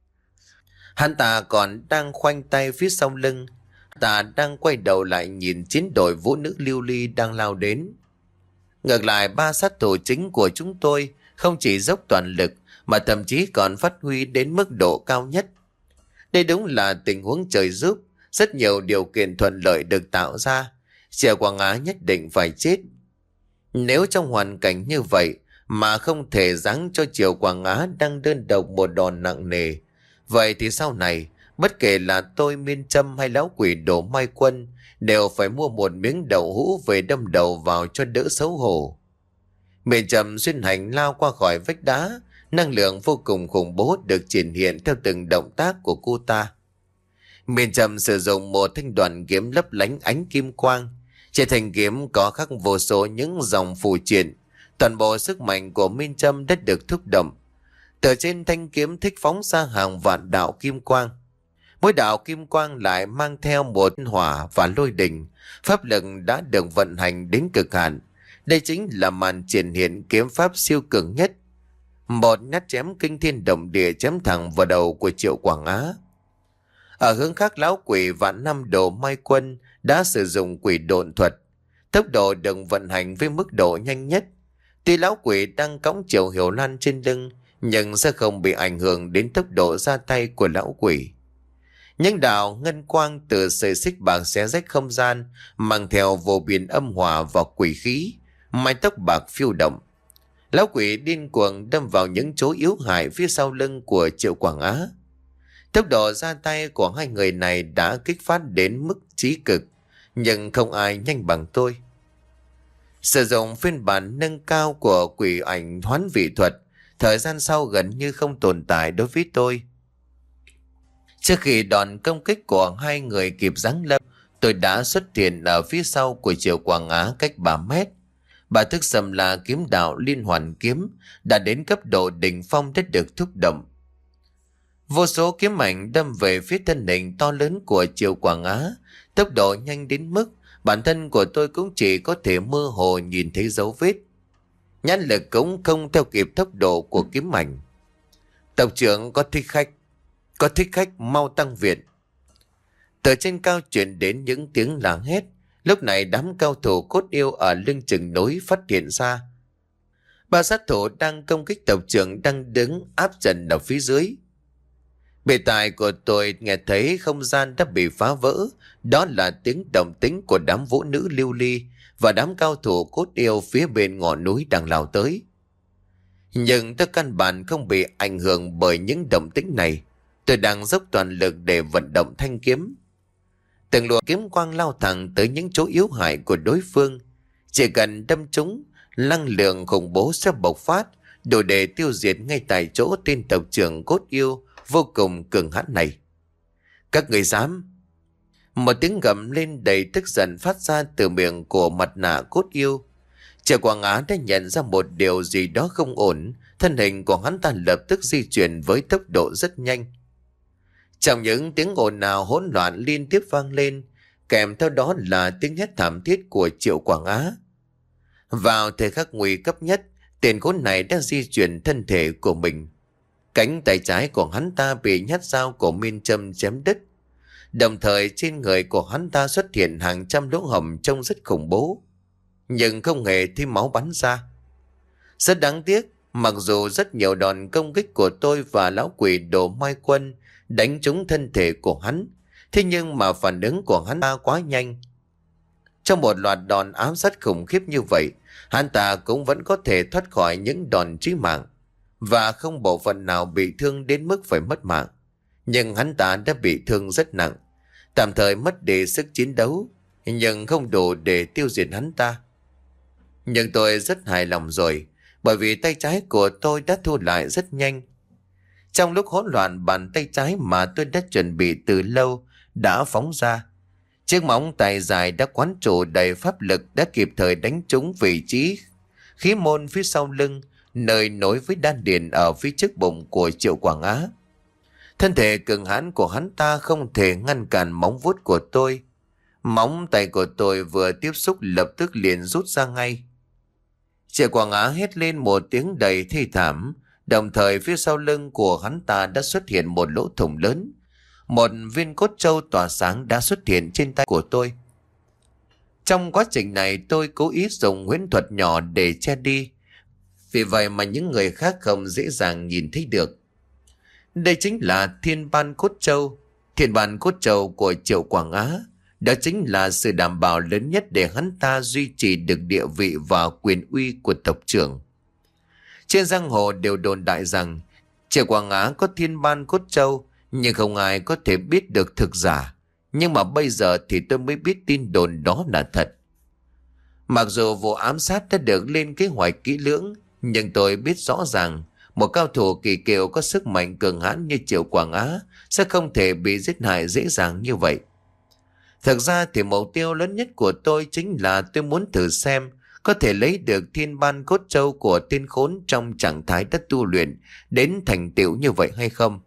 Hắn ta còn đang khoanh tay phía sau lưng, ta đang quay đầu lại nhìn chiến đội vũ nữ lưu ly đang lao đến. Ngược lại, ba sát thủ chính của chúng tôi không chỉ dốc toàn lực mà thậm chí còn phát huy đến mức độ cao nhất. Đây đúng là tình huống trời giúp, rất nhiều điều kiện thuận lợi được tạo ra. Triệu Quảng Á nhất định phải chết. Nếu trong hoàn cảnh như vậy mà không thể giáng cho Triệu Quảng Á đang đơn độc một đòn nặng nề, vậy thì sau này, bất kể là tôi, Miên Trâm hay lão quỷ Đỗ Mai Quân, đều phải mua một miếng đậu hũ về đâm đầu vào cho đỡ xấu hổ. Miên Trâm xuyên hành lao qua khỏi vách đá, năng lượng vô cùng khủng bố được triển hiện theo từng động tác của cô ta. Miên Trâm sử dụng một thanh đoàn kiếm lấp lánh ánh kim quang. Trên thanh kiếm có khắc vô số những dòng phù triện. Toàn bộ sức mạnh của Miên Trâm đã được thúc động. Từ trên thanh kiếm thích phóng ra hàng vạn đạo kim quang. Mỗi đạo kim quang lại mang theo một hỏa và lôi đình. Pháp lực đã được vận hành đến cực hạn. Đây chính là màn triển hiện kiếm pháp siêu cường nhất. Một nhát chém kinh thiên động địa chém thẳng vào đầu của Triệu Quảng Á. Ở hướng khác, lão quỷ Vạn Năm Đỗ Mai Quân đã sử dụng quỷ độn thuật. Tốc độ được vận hành với mức độ nhanh nhất. Tuy lão quỷ đang cõng Triệu Hiểu Lan trên lưng, nhưng sẽ không bị ảnh hưởng đến tốc độ ra tay của lão quỷ. Những đạo ngân quang từ sợi xích bạc xé rách không gian, mang theo vô biên âm hỏa và quỷ khí, mái tóc bạc phiêu động. Lão quỷ điên cuồng đâm vào những chỗ yếu hại phía sau lưng của Triệu Quảng Á. Tốc độ ra tay của hai người này đã kích phát đến mức chí cực, nhưng không ai nhanh bằng tôi. Sử dụng phiên bản nâng cao của quỷ ảnh hoán vị thuật, thời gian sau gần như không tồn tại đối với tôi. Trước khi đòn công kích của hai người kịp giáng lâm, tôi đã xuất hiện ở phía sau của Triệu Quảng Á cách ba mét. Bà thức xâm là kiếm đạo liên hoàn kiếm đã đến cấp độ đỉnh phong đã được thúc động. Vô số kiếm ảnh đâm về phía thân hình to lớn của Triệu Quảng Á, tốc độ nhanh đến mức bản thân của tôi cũng chỉ có thể mơ hồ nhìn thấy dấu vết. Nhãn lực cũng không theo kịp tốc độ của kiếm ảnh. Tộc trưởng có thích khách, có thích khách, mau tăng viện. Từ trên cao truyền đến những tiếng la hét. Lúc này đám cao thủ cốt yêu ở lưng chừng núi phát hiện ra. Ba sát thủ đang công kích tộc trưởng đang đứng áp trận ở phía dưới. Bề tài của tôi nghe thấy không gian đã bị phá vỡ. Đó là tiếng động tĩnh của đám vũ nữ lưu ly và đám cao thủ cốt yêu phía bên ngọn núi đang lao tới. Nhưng tôi căn bản không bị ảnh hưởng bởi những động tĩnh này. Tôi đang dốc toàn lực để vận động thanh kiếm. Từng luồng kiếm quang lao thẳng tới những chỗ yếu hại của đối phương. Chỉ cần đâm trúng, năng lượng khủng bố sẽ bộc phát, đủ để tiêu diệt ngay tại chỗ tên tộc trưởng cốt yêu vô cùng cường hãn này. Các người dám? Một tiếng gầm lên đầy tức giận phát ra từ miệng của mặt nạ cốt yêu. Triệu Quảng Á đã nhận ra một điều gì đó không ổn. Thân hình của hắn ta lập tức di chuyển với tốc độ rất nhanh. Trong những tiếng ồn ào hỗn loạn liên tiếp vang lên, kèm theo đó là tiếng hét thảm thiết của Triệu Quảng Á. Vào thời khắc nguy cấp nhất, tên khốn này đã di chuyển thân thể của mình. Cánh tay trái của hắn ta bị nhát dao của Minh Châm chém đứt. Đồng thời trên người của hắn ta xuất hiện hàng trăm lỗ hổng trông rất khủng bố, nhưng không hề thấy máu bắn ra. Rất đáng tiếc, mặc dù rất nhiều đòn công kích của tôi và lão quỷ Đồ Mai Quân đánh trúng thân thể của hắn, thế nhưng mà phản ứng của hắn ta quá nhanh. Trong một loạt đòn ám sát khủng khiếp như vậy, hắn ta cũng vẫn có thể thoát khỏi những đòn chí mạng, và không bộ phận nào bị thương đến mức phải mất mạng. Nhưng hắn ta đã bị thương rất nặng, tạm thời mất đi sức chiến đấu, nhưng không đủ để tiêu diệt hắn ta. Nhưng tôi rất hài lòng rồi, bởi vì tay trái của tôi đã thu lại rất nhanh. Trong lúc hỗn loạn, bàn tay trái mà tôi đã chuẩn bị từ lâu đã phóng ra. Chiếc móng tay dài đã quán trụ đầy pháp lực đã kịp thời đánh trúng vị trí khí môn phía sau lưng, nơi nối với đan điền ở phía trước bụng của Triệu Quảng Á. Thân thể cường hãn của hắn ta không thể ngăn cản móng vuốt của tôi. Móng tay của tôi vừa tiếp xúc lập tức liền rút ra ngay. Triệu Quảng Á hét lên một tiếng đầy thê thảm, đồng thời phía sau lưng của hắn ta đã xuất hiện một lỗ thủng lớn. Một viên cốt trâu tỏa sáng đã xuất hiện trên tay của tôi. Trong quá trình này tôi cố ý dùng huyễn thuật nhỏ để che đi, vì vậy mà những người khác không dễ dàng nhìn thấy được. Đây chính là thiên ban cốt trâu. Thiên ban cốt trâu của Triệu Quảng Á, đó chính là sự đảm bảo lớn nhất để hắn ta duy trì được địa vị và quyền uy của tộc trưởng. Trên giang hồ đều đồn đại rằng Triệu Quảng Á có thiên ban cốt trâu, nhưng không ai có thể biết được thực giả. Nhưng mà bây giờ thì tôi mới biết tin đồn đó là thật. Mặc dù vụ ám sát đã được lên kế hoạch kỹ lưỡng, nhưng tôi biết rõ ràng một cao thủ kỳ kiều có sức mạnh cường hãn như Triệu Quảng Á sẽ không thể bị giết hại dễ dàng như vậy. Thực ra thì mục tiêu lớn nhất của tôi chính là tôi muốn thử xem có thể lấy được thiên ban cốt trâu của tên khốn trong trạng thái đất tu luyện đến thành tựu như vậy hay không.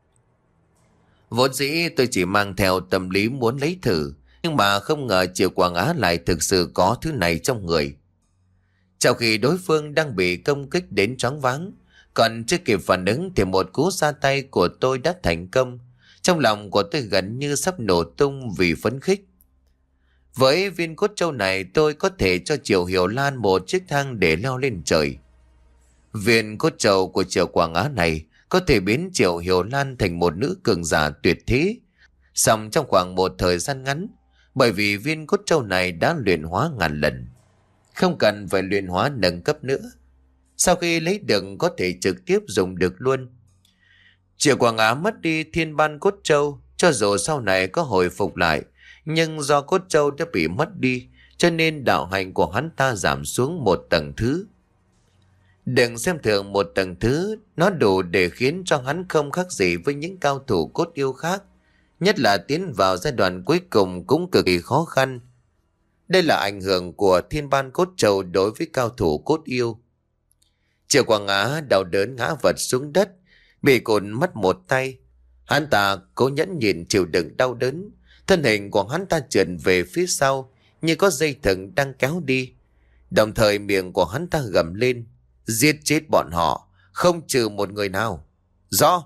Vốn dĩ tôi chỉ mang theo tâm lý muốn lấy thử, nhưng mà không ngờ Triệu Quảng Á lại thực sự có thứ này trong người. Trong khi đối phương đang bị công kích đến choáng váng, còn chưa kịp phản ứng thì một cú ra tay của tôi đã thành công. Trong lòng của tôi gần như sắp nổ tung vì phấn khích. Với viên cốt trâu này tôi có thể cho Triệu Hiểu Lan một chiếc thang để leo lên trời. Viên cốt trâu của Triệu Quảng Á này có thể biến Triệu Hiểu Lan thành một nữ cường giả tuyệt thế, song trong khoảng một thời gian ngắn, bởi vì viên cốt trâu này đã luyện hóa ngàn lần, không cần phải luyện hóa nâng cấp nữa. Sau khi lấy được có thể trực tiếp dùng được luôn. Triệu Quảng Á mất đi thiên ban cốt trâu, cho dù sau này có hồi phục lại, nhưng do cốt trâu đã bị mất đi, cho nên đạo hành của hắn ta giảm xuống một tầng thứ. Đừng xem thường một tầng thứ, nó đủ để khiến cho hắn không khác gì với những cao thủ cốt yêu khác, nhất là tiến vào giai đoạn cuối cùng cũng cực kỳ khó khăn. Đây là ảnh hưởng của thiên ban cốt trâu đối với cao thủ cốt yêu. Triệu Quảng Á đau đớn ngã vật xuống đất, bị cột mất một tay. Hắn ta cố nhẫn nhịn chịu đựng đau đớn, thân hình của hắn ta trượt về phía sau như có dây thừng đang kéo đi. Đồng thời miệng của hắn ta gầm lên: giết chết bọn họ, không trừ một người nào. Rõ.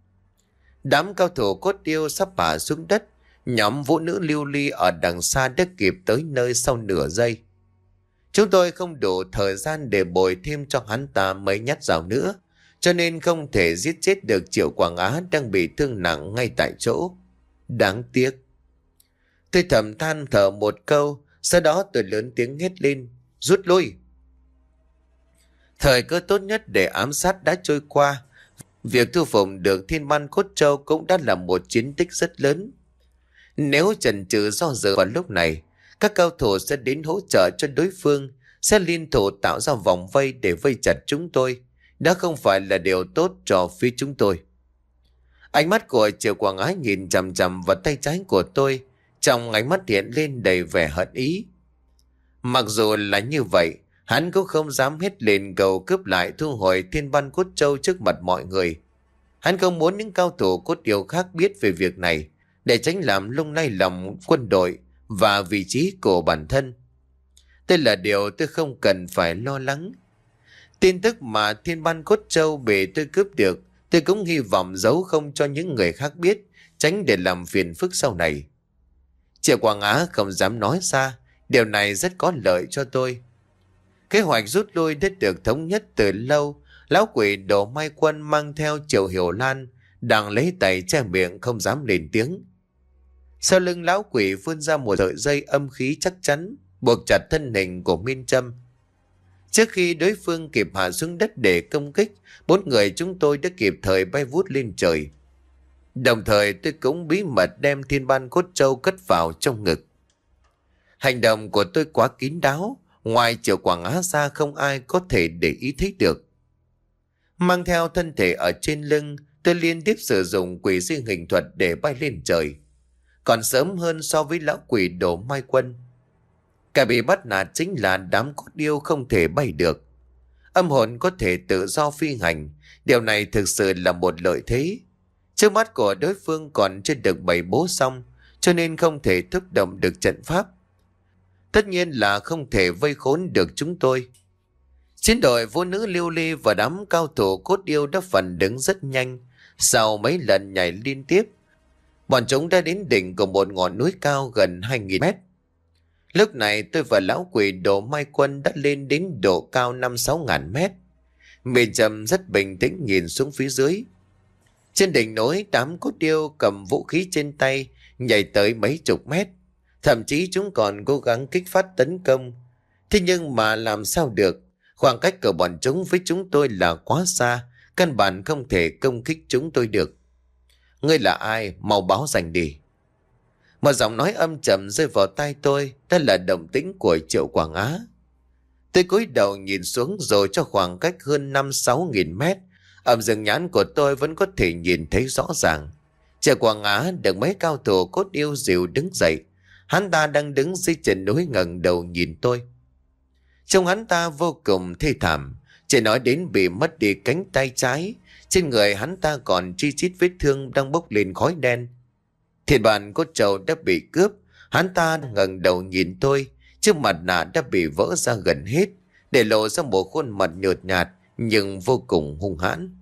Đám cao thủ cốt yêu sắp hạ xuống đất. Nhóm vũ nữ lưu ly ở đằng xa đã kịp tới nơi sau nửa giây. Chúng tôi không đủ thời gian để bồi thêm cho hắn ta mấy nhát dao nữa, cho nên không thể giết chết được Triệu Quảng Á đang bị thương nặng ngay tại chỗ. Đáng tiếc. Tôi thầm than thở một câu, sau đó tôi lớn tiếng hét lên: rút lui. Thời cơ tốt nhất để ám sát đã trôi qua. Việc thu phục được thiên man cốt châu cũng đã là một chiến tích rất lớn. Nếu chần chừ do dự vào lúc này, các cao thủ sẽ đến hỗ trợ cho đối phương, sẽ liên thủ tạo ra vòng vây để vây chặt chúng tôi. Đó không phải là điều tốt cho phía chúng tôi. Ánh mắt của Triệu Quảng Ái nhìn chằm chằm vào tay trái của tôi, trong ánh mắt hiện lên đầy vẻ hận ý. Mặc dù là như vậy, hắn cũng không dám hết lên cầu cướp lại thu hồi thiên văn cốt châu trước mặt mọi người. Hắn không muốn những cao thủ cốt yêu khác biết về việc này, để tránh làm lung lay lòng quân đội và vị trí của bản thân. Đây là điều tôi không cần phải lo lắng. Tin tức mà thiên văn cốt châu bị tôi cướp được, tôi cũng hy vọng giấu không cho những người khác biết, tránh để làm phiền phức sau này. Triệu Quảng Á không dám nói ra, điều này rất có lợi cho tôi. Kế hoạch rút lui đã được thống nhất từ lâu. Lão quỷ Đồ Mai Quân mang theo Triệu Hiểu Lan đang lấy tay che miệng không dám lên tiếng. Sau lưng lão quỷ vươn ra một sợi dây âm khí chắc chắn, buộc chặt thân hình của Minh Trâm. Trước khi đối phương kịp hạ xuống đất để công kích, bốn người chúng tôi đã kịp thời bay vút lên trời. Đồng thời tôi cũng bí mật đem thiên ban cốt châu cất vào trong ngực. Hành động của tôi quá kín đáo, ngoài Triệu Quảng Á ra không ai có thể để ý thấy được. Mang theo thân thể ở trên lưng, tôi liên tiếp sử dụng quỷ di hình thuật để bay lên trời. Còn sớm hơn so với lão quỷ Đồ Mai Quân. Cả bị bắt nạt chính là đám cốt yêu không thể bay được. Âm hồn có thể tự do phi hành, điều này thực sự là một lợi thế. Trước mắt của đối phương còn chưa được bày bố xong, cho nên không thể thúc động được trận pháp. Tất nhiên là không thể vây khốn được chúng tôi. Chiến đội vô nữ Lưu Ly và đám cao thủ cốt yêu đã phản ứng rất nhanh. Sau mấy lần nhảy liên tiếp, bọn chúng đã đến đỉnh của một ngọn núi cao gần hai nghìn mét. Lúc này tôi và lão quỷ Đồ Mai Quân đã lên đến độ cao năm sáu ngàn mét. Minh Trâm rất bình tĩnh nhìn xuống phía dưới. Trên đỉnh núi, đám cốt yêu cầm vũ khí trên tay nhảy tới mấy chục mét. Thậm chí chúng còn cố gắng kích phát tấn công. Thế nhưng mà làm sao được? Khoảng cách của bọn chúng với chúng tôi là quá xa, căn bản không thể công kích chúng tôi được. Ngươi là ai? Mau báo danh đi. Một giọng nói âm trầm rơi vào tai tôi, đó là động tĩnh của Triệu Quảng Á. Tôi cúi đầu nhìn xuống rồi cho khoảng cách hơn năm sáu nghìn mét, âm dương nhãn của tôi vẫn có thể nhìn thấy rõ ràng. Triệu Quảng Á được mấy cao thủ cốt yêu dịu đứng dậy. Hắn ta đang đứng dưới chân núi ngẩng đầu nhìn tôi. Trông hắn ta vô cùng thê thảm, chỉ nói đến bị mất đi cánh tay trái. Trên người hắn ta còn chi chít vết thương đang bốc lên khói đen. Thiên bản cốt châu đã bị cướp. Hắn ta ngẩng đầu nhìn tôi, chiếc mặt nạ đã bị vỡ ra gần hết, để lộ ra một khuôn mặt nhợt nhạt nhưng vô cùng hung hãn.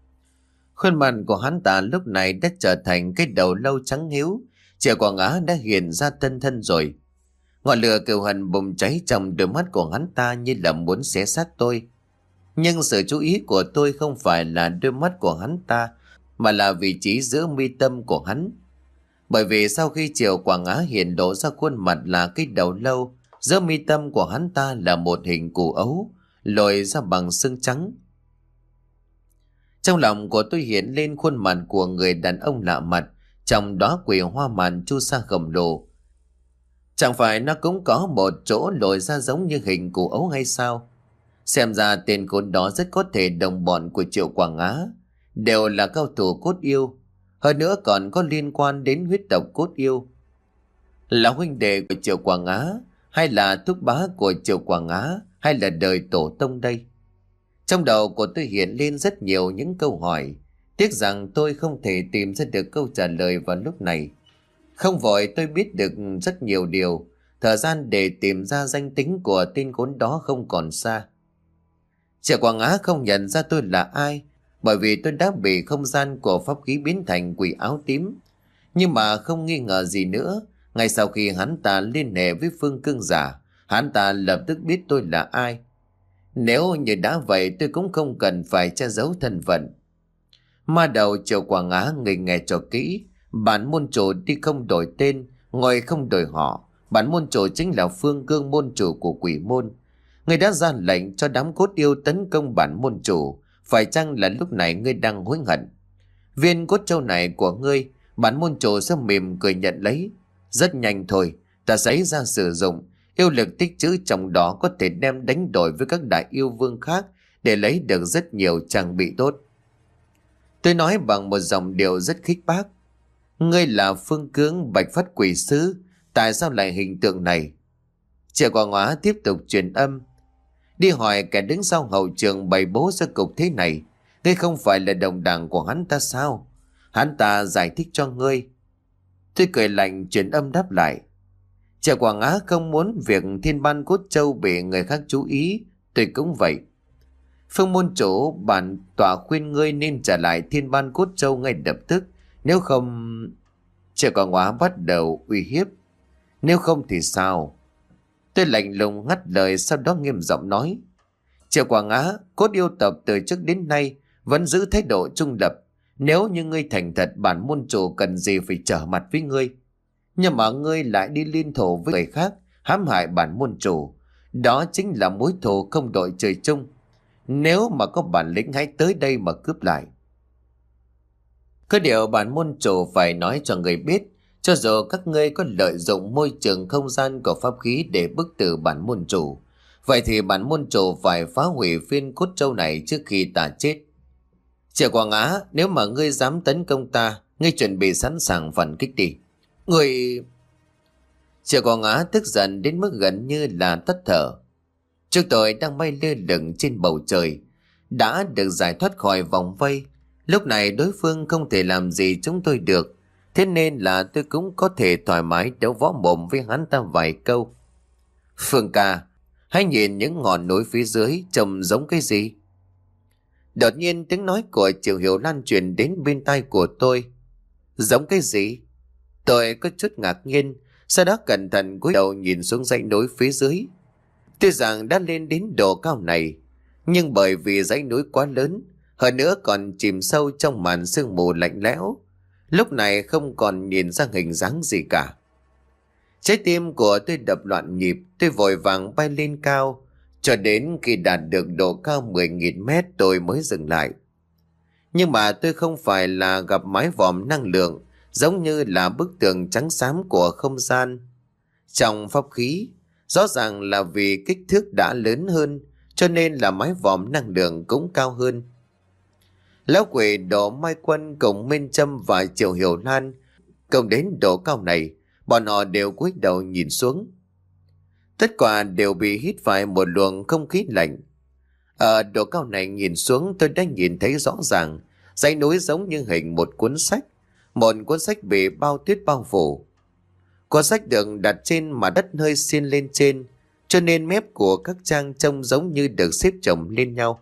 Khuôn mặt của hắn ta lúc này đã trở thành cái đầu lâu trắng hiếu. Triệu Quảng Á đã hiện ra tân thân rồi. Ngọn lửa cừu hận bùng cháy trong đôi mắt của hắn ta như là muốn xé xác tôi. Nhưng sự chú ý của tôi không phải là đôi mắt của hắn ta, mà là vị trí giữa mi tâm của hắn. Bởi vì sau khi Triệu Quảng Á hiện lộ ra khuôn mặt là cái đầu lâu, giữa mi tâm của hắn ta là một hình củ ấu, lồi ra bằng xương trắng. Trong lòng của tôi hiện lên khuôn mặt của người đàn ông lạ mặt, trong đó quỷ hoa màn chu sa khổng lồ. Chẳng phải nó cũng có một chỗ lồi ra giống như hình củ ấu hay sao? Xem ra tên khốn đó rất có thể đồng bọn của Triệu Quảng Á, đều là cao thủ cốt yêu, hơn nữa còn có liên quan đến huyết tộc cốt yêu. Là huynh đệ của Triệu Quảng Á, hay là thúc bá của Triệu Quảng Á, hay là đời tổ tông đây? Trong đầu của tôi hiện lên rất nhiều những câu hỏi, tiếc rằng tôi không thể tìm ra được câu trả lời vào lúc này. Không vội, tôi biết được rất nhiều điều, thời gian để tìm ra danh tính của tên khốn đó không còn xa. Triệu Quảng Á không nhận ra tôi là ai, bởi vì tôi đã bị không gian của pháp khí biến thành quỷ áo tím. Nhưng mà không nghi ngờ gì nữa, ngay sau khi hắn ta liên hệ với Phương Cương Giả, hắn ta lập tức biết tôi là ai. Nếu như đã vậy, tôi cũng không cần phải che giấu thân phận. Ma đầu Triệu Quảng Á người nghe cho kỹ, bản môn chủ đi không đổi tên, ngồi không đổi họ. Bản môn chủ chính là Phương Cương, môn chủ của quỷ môn. Ngươi đã ra lệnh cho đám cốt yêu tấn công bản môn chủ. Phải chăng là lúc này ngươi đang hối hận? Viên cốt châu này của ngươi, bản môn chủ sẽ mỉm cười nhận lấy. Rất nhanh thôi, ta sẽ lấy ra sử dụng. Yêu lực tích trữ trong đó có thể đem đánh đổi với các đại yêu vương khác để lấy được rất nhiều trang bị tốt. Tôi nói bằng một giọng điệu rất khích bác. Ngươi là Phương Cương, Bạch Phát Quỷ Sứ, tại sao lại hình tượng này? Triệu Quảng Hóa tiếp tục truyền âm. Đi hỏi kẻ đứng sau hậu trường bày bố ra cục thế này. Ngươi không phải là đồng đảng của hắn ta sao? Hắn ta giải thích cho ngươi. Tôi cười lạnh truyền âm đáp lại. Triệu Quảng Á không muốn việc Thiên Ban Cốt Châu bị người khác chú ý. Tôi cũng vậy. Phương môn chủ, bản tọa khuyên ngươi nên trả lại Thiên Ban Cốt Châu ngay lập tức. Nếu không... Triệu Quảng Á bắt đầu uy hiếp. Nếu không thì sao? Tôi lạnh lùng ngắt lời, sau đó nghiêm giọng nói. Triệu Quảng Á, cốt yêu tập từ trước đến nay vẫn giữ thái độ trung lập. Nếu như ngươi thành thật, bản môn chủ cần gì phải trở mặt với ngươi. Nhưng mà ngươi lại đi liên thổ với người khác, hãm hại bản môn chủ. Đó chính là mối thù không đội trời chung. Nếu mà có bản lĩnh hãy tới đây mà cướp lại. Có điều bản môn chủ phải nói cho người biết, cho dù các ngươi có lợi dụng môi trường không gian của pháp khí để bức tử bản môn chủ, vậy thì bản môn chủ phải phá hủy phiên cốt châu này trước khi ta chết. Triệu Quảng Á, nếu mà ngươi dám tấn công ta, ngươi chuẩn bị sẵn sàng phản kích đi. Ngươi... Triệu Quảng Á tức giận đến mức gần như là tắt thở. Chúng tôi đang bay lơ lửng trên bầu trời, đã được giải thoát khỏi vòng vây. Lúc này đối phương không thể làm gì chúng tôi được, thế nên là tôi cũng có thể thoải mái đấu võ mồm với hắn ta vài câu. Phương ca, hãy nhìn những ngọn núi phía dưới trông giống cái gì? Đột nhiên tiếng nói của Triệu Hiểu Lan truyền đến bên tai của tôi. Giống cái gì? Tôi có chút ngạc nhiên, sau đó cẩn thận cúi đầu nhìn xuống dãy núi phía dưới. Tuy rằng đã lên đến độ cao này, nhưng bởi vì dãy núi quá lớn, hơn nữa còn chìm sâu trong màn sương mù lạnh lẽo, lúc này không còn nhìn ra hình dáng gì cả. Trái tim của tôi đập loạn nhịp, tôi vội vàng bay lên cao, cho đến khi đạt được độ cao mười nghìn mét tôi mới dừng lại. Nhưng mà tôi không phải là gặp mái vòm năng lượng, giống như là bức tường trắng xám của không gian. Trong pháp khí, rõ ràng là vì kích thước đã lớn hơn, cho nên là mái vòm năng lượng cũng cao hơn. Lão quỷ Đỗ Mai Quân cùng Minh Trâm và Triệu Hiểu Lan cùng đến độ cao này, bọn họ đều cúi đầu nhìn xuống. Tất cả đều bị hít phải một luồng không khí lạnh. Ở độ cao này nhìn xuống, tôi đã nhìn thấy rõ ràng dãy núi giống như hình một cuốn sách, một cuốn sách bị bao tuyết bao phủ. Cuốn sách được đặt trên mặt đất hơi xiên lên trên, cho nên mép của các trang trông giống như được xếp chồng lên nhau.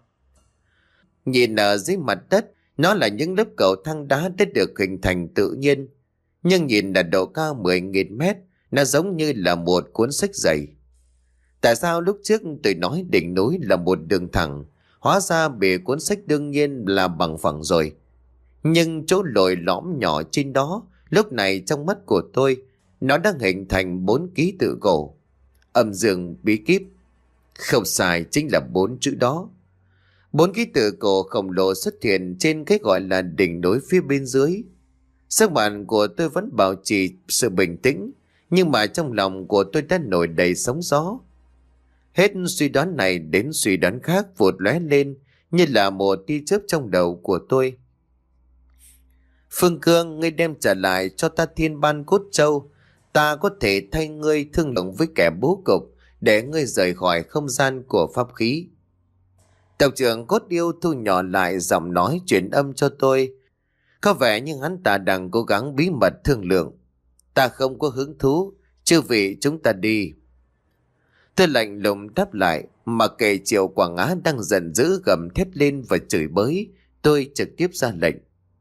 Nhìn ở dưới mặt đất, nó là những lớp cầu thang đá đã được hình thành tự nhiên. Nhưng nhìn ở độ cao mười nghìn mét, nó giống như là một cuốn sách dày. Tại sao lúc trước tôi nói đỉnh núi là một đường thẳng, hóa ra bề cuốn sách đương nhiên là bằng phẳng rồi. Nhưng chỗ lồi lõm nhỏ trên đó, lúc này trong mắt của tôi, nó đang hình thành bốn ký tự cổ. Âm dương bí kíp. Không sai, chính là bốn chữ đó. Bốn ký tự cổ khổng lồ xuất hiện trên cái gọi là đỉnh núi phía bên dưới. Sức mạnh của tôi vẫn bảo trì sự bình tĩnh, nhưng mà trong lòng của tôi đã nổi đầy sóng gió. Hết suy đoán này đến suy đoán khác vụt lóe lên như là một tia chớp trong đầu của tôi. Phương Cương, ngươi đem trả lại cho ta Thiên Ban Cốt Châu. Ta có thể thay ngươi thương lượng với kẻ bố cục để ngươi rời khỏi không gian của pháp khí. Tộc trưởng Cốt Yêu thu nhỏ lại giọng nói truyền âm cho tôi. Có vẻ như hắn ta đang cố gắng bí mật thương lượng. Ta không có hứng thú, chư vị chúng ta đi. Tôi lạnh lùng đáp lại, mà kệ Triệu Quảng Á đang giận dữ gầm thét lên và chửi bới, tôi trực tiếp ra lệnh.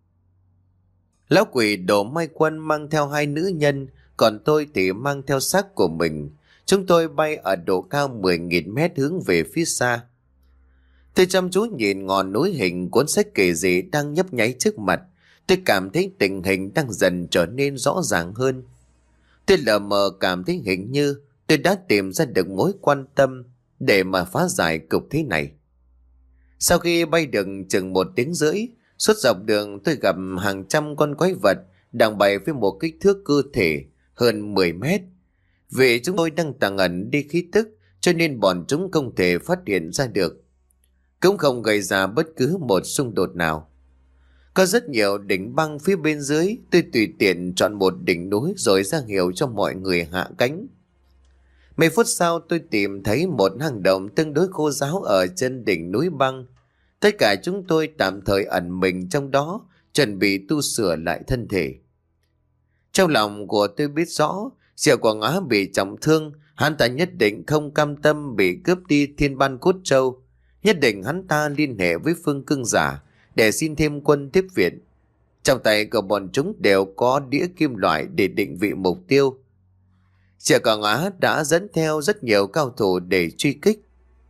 Lão quỷ Đỗ Mai Quân mang theo hai nữ nhân, còn tôi thì mang theo xác của mình. Chúng tôi bay ở độ cao mười nghìn mét hướng về phía xa. Tôi chăm chú nhìn ngọn núi hình cuốn sách kỳ dị đang nhấp nháy trước mặt. Tôi cảm thấy tình hình đang dần trở nên rõ ràng hơn. Tôi lờ mờ cảm thấy hình như tôi đã tìm ra được mối quan tâm để mà phá giải cục thế này. Sau khi bay được chừng một tiếng rưỡi, suốt dọc đường tôi gặp hàng trăm con quái vật đang bay với một kích thước cơ thể hơn mười mét. Vì chúng tôi đang tàng ẩn đi khí tức cho nên bọn chúng không thể phát hiện ra được, cũng không gây ra bất cứ một xung đột nào. Có rất nhiều đỉnh băng phía bên dưới, tôi tùy tiện chọn một đỉnh núi rồi ra hiệu cho mọi người hạ cánh. Mấy phút sau tôi tìm thấy một hang động tương đối khô ráo ở chân đỉnh núi băng. Tất cả chúng tôi tạm thời ẩn mình trong đó, chuẩn bị tu sửa lại thân thể. Trong lòng của tôi biết rõ, Triệu Quảng Á bị trọng thương, hắn ta nhất định không cam tâm bị cướp đi Thiên Ban Cốt Châu. Nhất định hắn ta liên hệ với Phương Cương Giả để xin thêm quân tiếp viện. Trong tay của bọn chúng đều có đĩa kim loại để định vị mục tiêu. Triệu Quảng Á đã dẫn theo rất nhiều cao thủ để truy kích.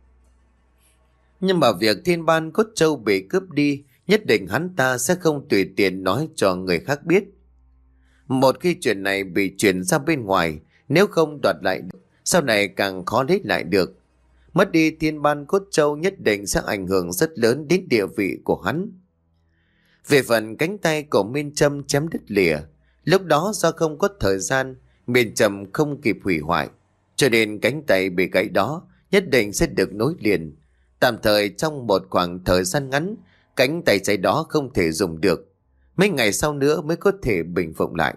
Nhưng mà việc Thiên Ban Cốt Châu bị cướp đi, nhất định hắn ta sẽ không tùy tiện nói cho người khác biết. Một khi chuyện này bị truyền ra bên ngoài, nếu không đoạt lại được, sau này càng khó lấy lại được. Mất đi Thiên Ban Cốt Châu nhất định sẽ ảnh hưởng rất lớn đến địa vị của hắn. Về phần cánh tay của Miên Trâm chém đứt lìa, lúc đó do không có thời gian, Miên Trâm không kịp hủy hoại, cho nên cánh tay bị gãy đó nhất định sẽ được nối liền. Tạm thời trong một khoảng thời gian ngắn, cánh tay trái đó không thể dùng được. Mấy ngày sau nữa mới có thể bình phục lại.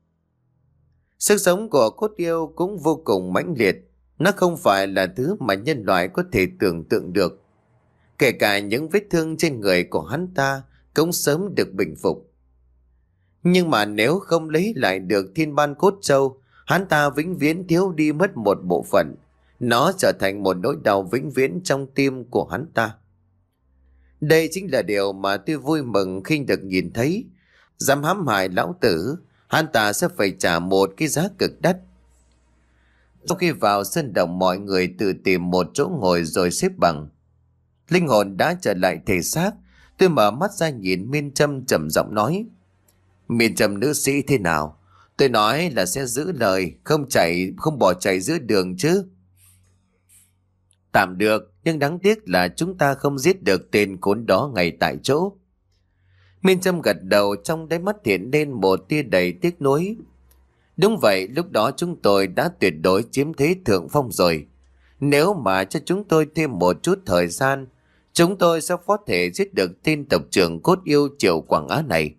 Sức sống của cốt yêu cũng vô cùng mãnh liệt. Nó không phải là thứ mà nhân loại có thể tưởng tượng được. Kể cả những vết thương trên người của hắn ta cũng sớm được bình phục. Nhưng mà nếu không lấy lại được Thiên Ban Cốt Châu, hắn ta vĩnh viễn thiếu đi mất một bộ phận. Nó trở thành một nỗi đau vĩnh viễn trong tim của hắn ta. Đây chính là điều mà tôi vui mừng khi được nhìn thấy. Dám hãm hại lão tử, hắn ta sẽ phải trả một cái giá cực đắt. Sau khi vào sân động, mọi người tự tìm một chỗ ngồi rồi xếp bằng. Linh hồn đã trở lại thể xác. Tôi mở mắt ra nhìn Miên Trâm trầm giọng nói: Miên Trâm nữ sĩ thế nào? Tôi nói là sẽ giữ lời, không chạy, không bỏ chạy giữa đường chứ. Tạm được, nhưng đáng tiếc là chúng ta không giết được tên khốn đó ngay tại chỗ. Miên Trâm gật đầu, trong đáy mắt hiện lên một tia đầy tiếc nuối. Đúng vậy, lúc đó chúng tôi đã tuyệt đối chiếm thế thượng phong rồi. Nếu mà cho chúng tôi thêm một chút thời gian, chúng tôi sẽ có thể giết được tên tộc trưởng cốt yêu Triệu Quảng Á này.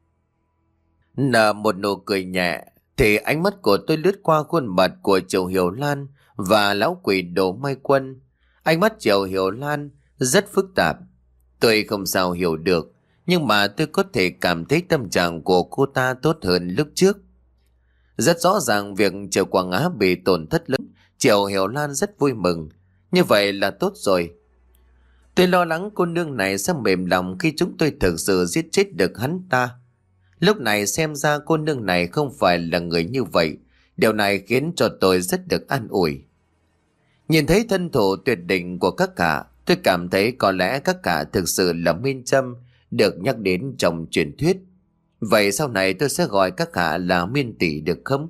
Nở một nụ cười nhẹ, thì ánh mắt của tôi lướt qua khuôn mặt của Triệu Hiểu Lan và lão quỷ Đồ Mai Quân. Ánh mắt Triệu Hiểu Lan rất phức tạp. Tôi không sao hiểu được, nhưng mà tôi có thể cảm thấy tâm trạng của cô ta tốt hơn lúc trước. Rất rõ ràng việc Triệu Quảng Á bị tổn thất lớn, Triệu Hiểu Lan rất vui mừng. Như vậy là tốt rồi. Tôi lo lắng cô nương này sẽ mềm lòng khi chúng tôi thực sự giết chết được hắn ta. Lúc này xem ra cô nương này không phải là người như vậy. Điều này khiến cho tôi rất được an ủi. Nhìn thấy thân thủ tuyệt đỉnh của các cả, tôi cảm thấy có lẽ các cả thực sự là Miên Trâm được nhắc đến trong truyền thuyết. Vậy sau này tôi sẽ gọi các cả là Miên tỷ được không?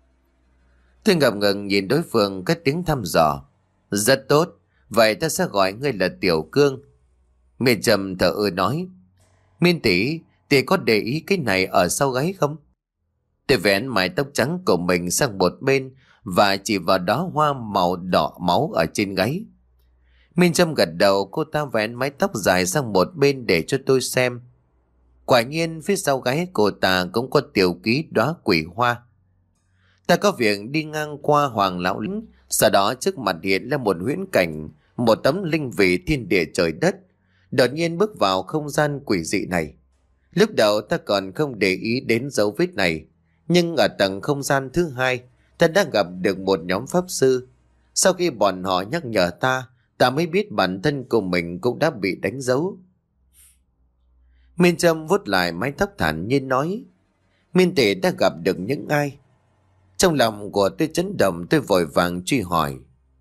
Tôi ngập ngừng nhìn đối phương cất tiếng thăm dò. Rất tốt, vậy ta sẽ gọi ngươi là Tiểu Cương. Miên Trâm thở ơ nói: Miên tỷ, tỷ có để ý cái này ở sau gáy không? Tôi vén mái tóc trắng của mình sang một bên và chỉ vào đóa hoa màu đỏ máu ở trên gáy. Miên Trâm gật đầu, cô ta vén mái tóc dài sang một bên để cho tôi xem. Quả nhiên phía sau gáy cô ta cũng có tiểu ký đóa quỷ hoa. Ta có việc đi ngang qua Hoàng Lão Lĩnh, sau đó trước mặt hiện là một huyễn cảnh, một tấm linh vị thiên địa trời đất. Đột nhiên bước vào không gian quỷ dị này. Lúc đầu ta còn không để ý đến dấu vết này, nhưng ở tầng không gian thứ hai, ta đã gặp được một nhóm pháp sư. Sau khi bọn họ nhắc nhở ta, ta mới biết bản thân của mình cũng đã bị đánh dấu. Miên Trâm vuốt lại mái tóc thản nhiên nói: Miên tỷ đã gặp được những ai? Trong lòng của tôi chấn động, tôi vội vàng truy hỏi.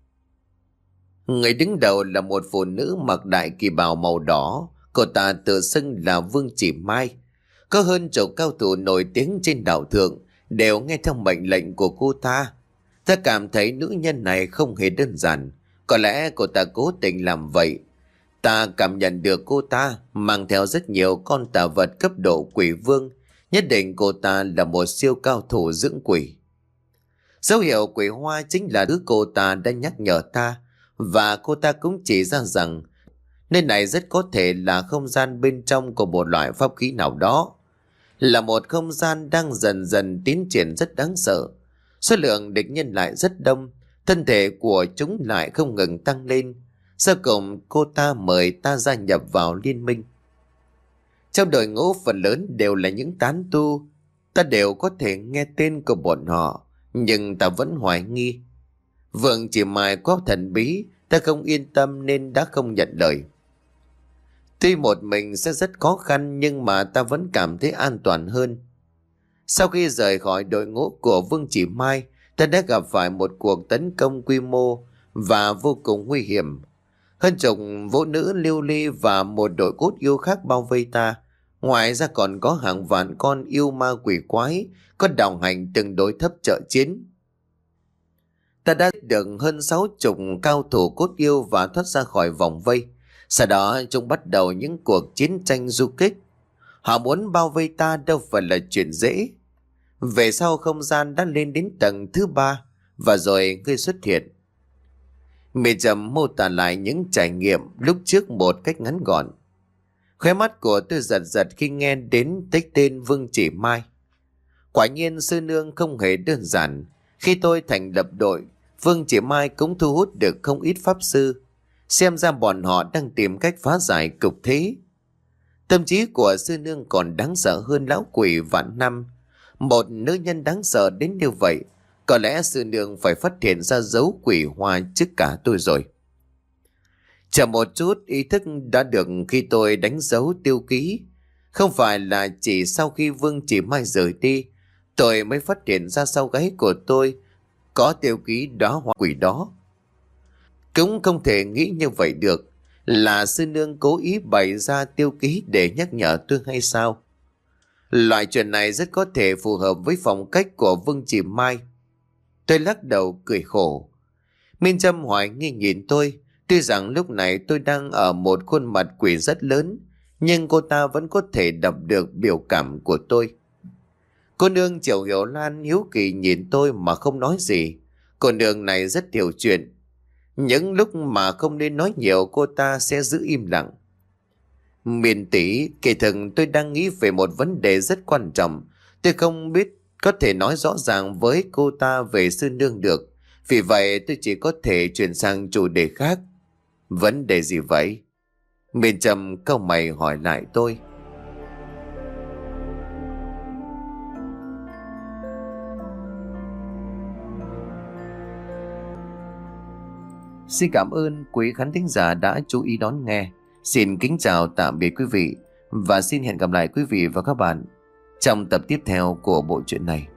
Người đứng đầu là một phụ nữ mặc đại kỳ bào màu đỏ. Cô ta tự xưng là Vương Chỉ Mai. Có hơn chục cao thủ nổi tiếng trên đảo thượng đều nghe theo mệnh lệnh của cô ta. Ta cảm thấy nữ nhân này không hề đơn giản. Có lẽ cô ta cố tình làm vậy. Ta cảm nhận được cô ta mang theo rất nhiều con tà vật cấp độ quỷ vương. Nhất định cô ta là một siêu cao thủ dưỡng quỷ. Dấu hiệu quỷ hoa chính là thứ cô ta đã nhắc nhở ta. Và cô ta cũng chỉ ra rằng nơi này rất có thể là không gian bên trong của một loại pháp khí nào đó. Là một không gian đang dần dần tiến triển rất đáng sợ. Số lượng địch nhân lại rất đông. Thân thể của chúng lại không ngừng tăng lên. Sau cùng cô ta mời ta gia nhập vào liên minh. Trong đội ngũ phần lớn đều là những tán tu. Ta đều có thể nghe tên của bọn họ. Nhưng ta vẫn hoài nghi. Vương chỉ mài có thần bí. Ta không yên tâm nên đã không nhận lời. Tuy một mình sẽ rất khó khăn nhưng mà ta vẫn cảm thấy an toàn hơn. Sau khi rời khỏi đội ngũ của Vương Chỉ Mai, ta đã gặp phải một cuộc tấn công quy mô và vô cùng nguy hiểm. Hơn chục vũ nữ lưu ly và một đội cốt yêu khác bao vây ta. Ngoài ra còn có hàng vạn con yêu ma quỷ quái có đồng hành từng đối thấp trợ chiến. Ta đã được hơn sáu chục cao thủ cốt yêu và thoát ra khỏi vòng vây. Sau đó chúng bắt đầu những cuộc chiến tranh du kích. Họ muốn bao vây ta đâu phải là chuyện dễ. Về sau không gian đã lên đến tầng thứ ba và rồi ngươi xuất hiện. Mẹ Trầm mô tả lại những trải nghiệm lúc trước một cách ngắn gọn. Khóe mắt của tôi giật giật khi nghe đến tích tên Vương Chỉ Mai. Quả nhiên sư nương không hề đơn giản. Khi tôi thành lập đội, Vương Chỉ Mai cũng thu hút được không ít pháp sư. Xem ra bọn họ đang tìm cách phá giải cục thế. Tâm trí của sư nương còn đáng sợ hơn lão quỷ vạn năm. Một nữ nhân đáng sợ đến như vậy, có lẽ sư nương phải phát hiện ra dấu quỷ hoa trước cả tôi rồi. Chờ một chút, ý thức đã được khi tôi đánh dấu tiêu ký. Không phải là chỉ sau khi Vương Chỉ Mai rời đi, tôi mới phát hiện ra sau gáy của tôi có tiêu ký đóa hoa quỷ đó. Cũng không thể nghĩ như vậy được. Là sư nương cố ý bày ra tiêu ký để nhắc nhở tôi hay sao? Loại chuyện này rất có thể phù hợp với phong cách của Vương Chỉ Mai. Tôi lắc đầu cười khổ. Minh Trâm hoài nghi nhìn tôi. Tuy rằng lúc này tôi đang ở một khuôn mặt quỷ rất lớn, nhưng cô ta vẫn có thể đọc được biểu cảm của tôi. Cô nương Triệu Hiểu Lan hiếu kỳ nhìn tôi mà không nói gì. Cô nương này rất hiểu chuyện. Những lúc mà không nên nói nhiều cô ta sẽ giữ im lặng. Miền tỷ, kể thực tôi đang nghĩ về một vấn đề rất quan trọng. Tôi không biết có thể nói rõ ràng với cô ta về sư nương được. Vì vậy tôi chỉ có thể chuyển sang chủ đề khác. Vấn đề gì vậy? Miền Trầm cau mày hỏi lại tôi. Xin cảm ơn quý khán thính giả đã chú ý đón nghe. Xin kính chào tạm biệt quý vị và xin hẹn gặp lại quý vị và các bạn trong tập tiếp theo của bộ truyện này.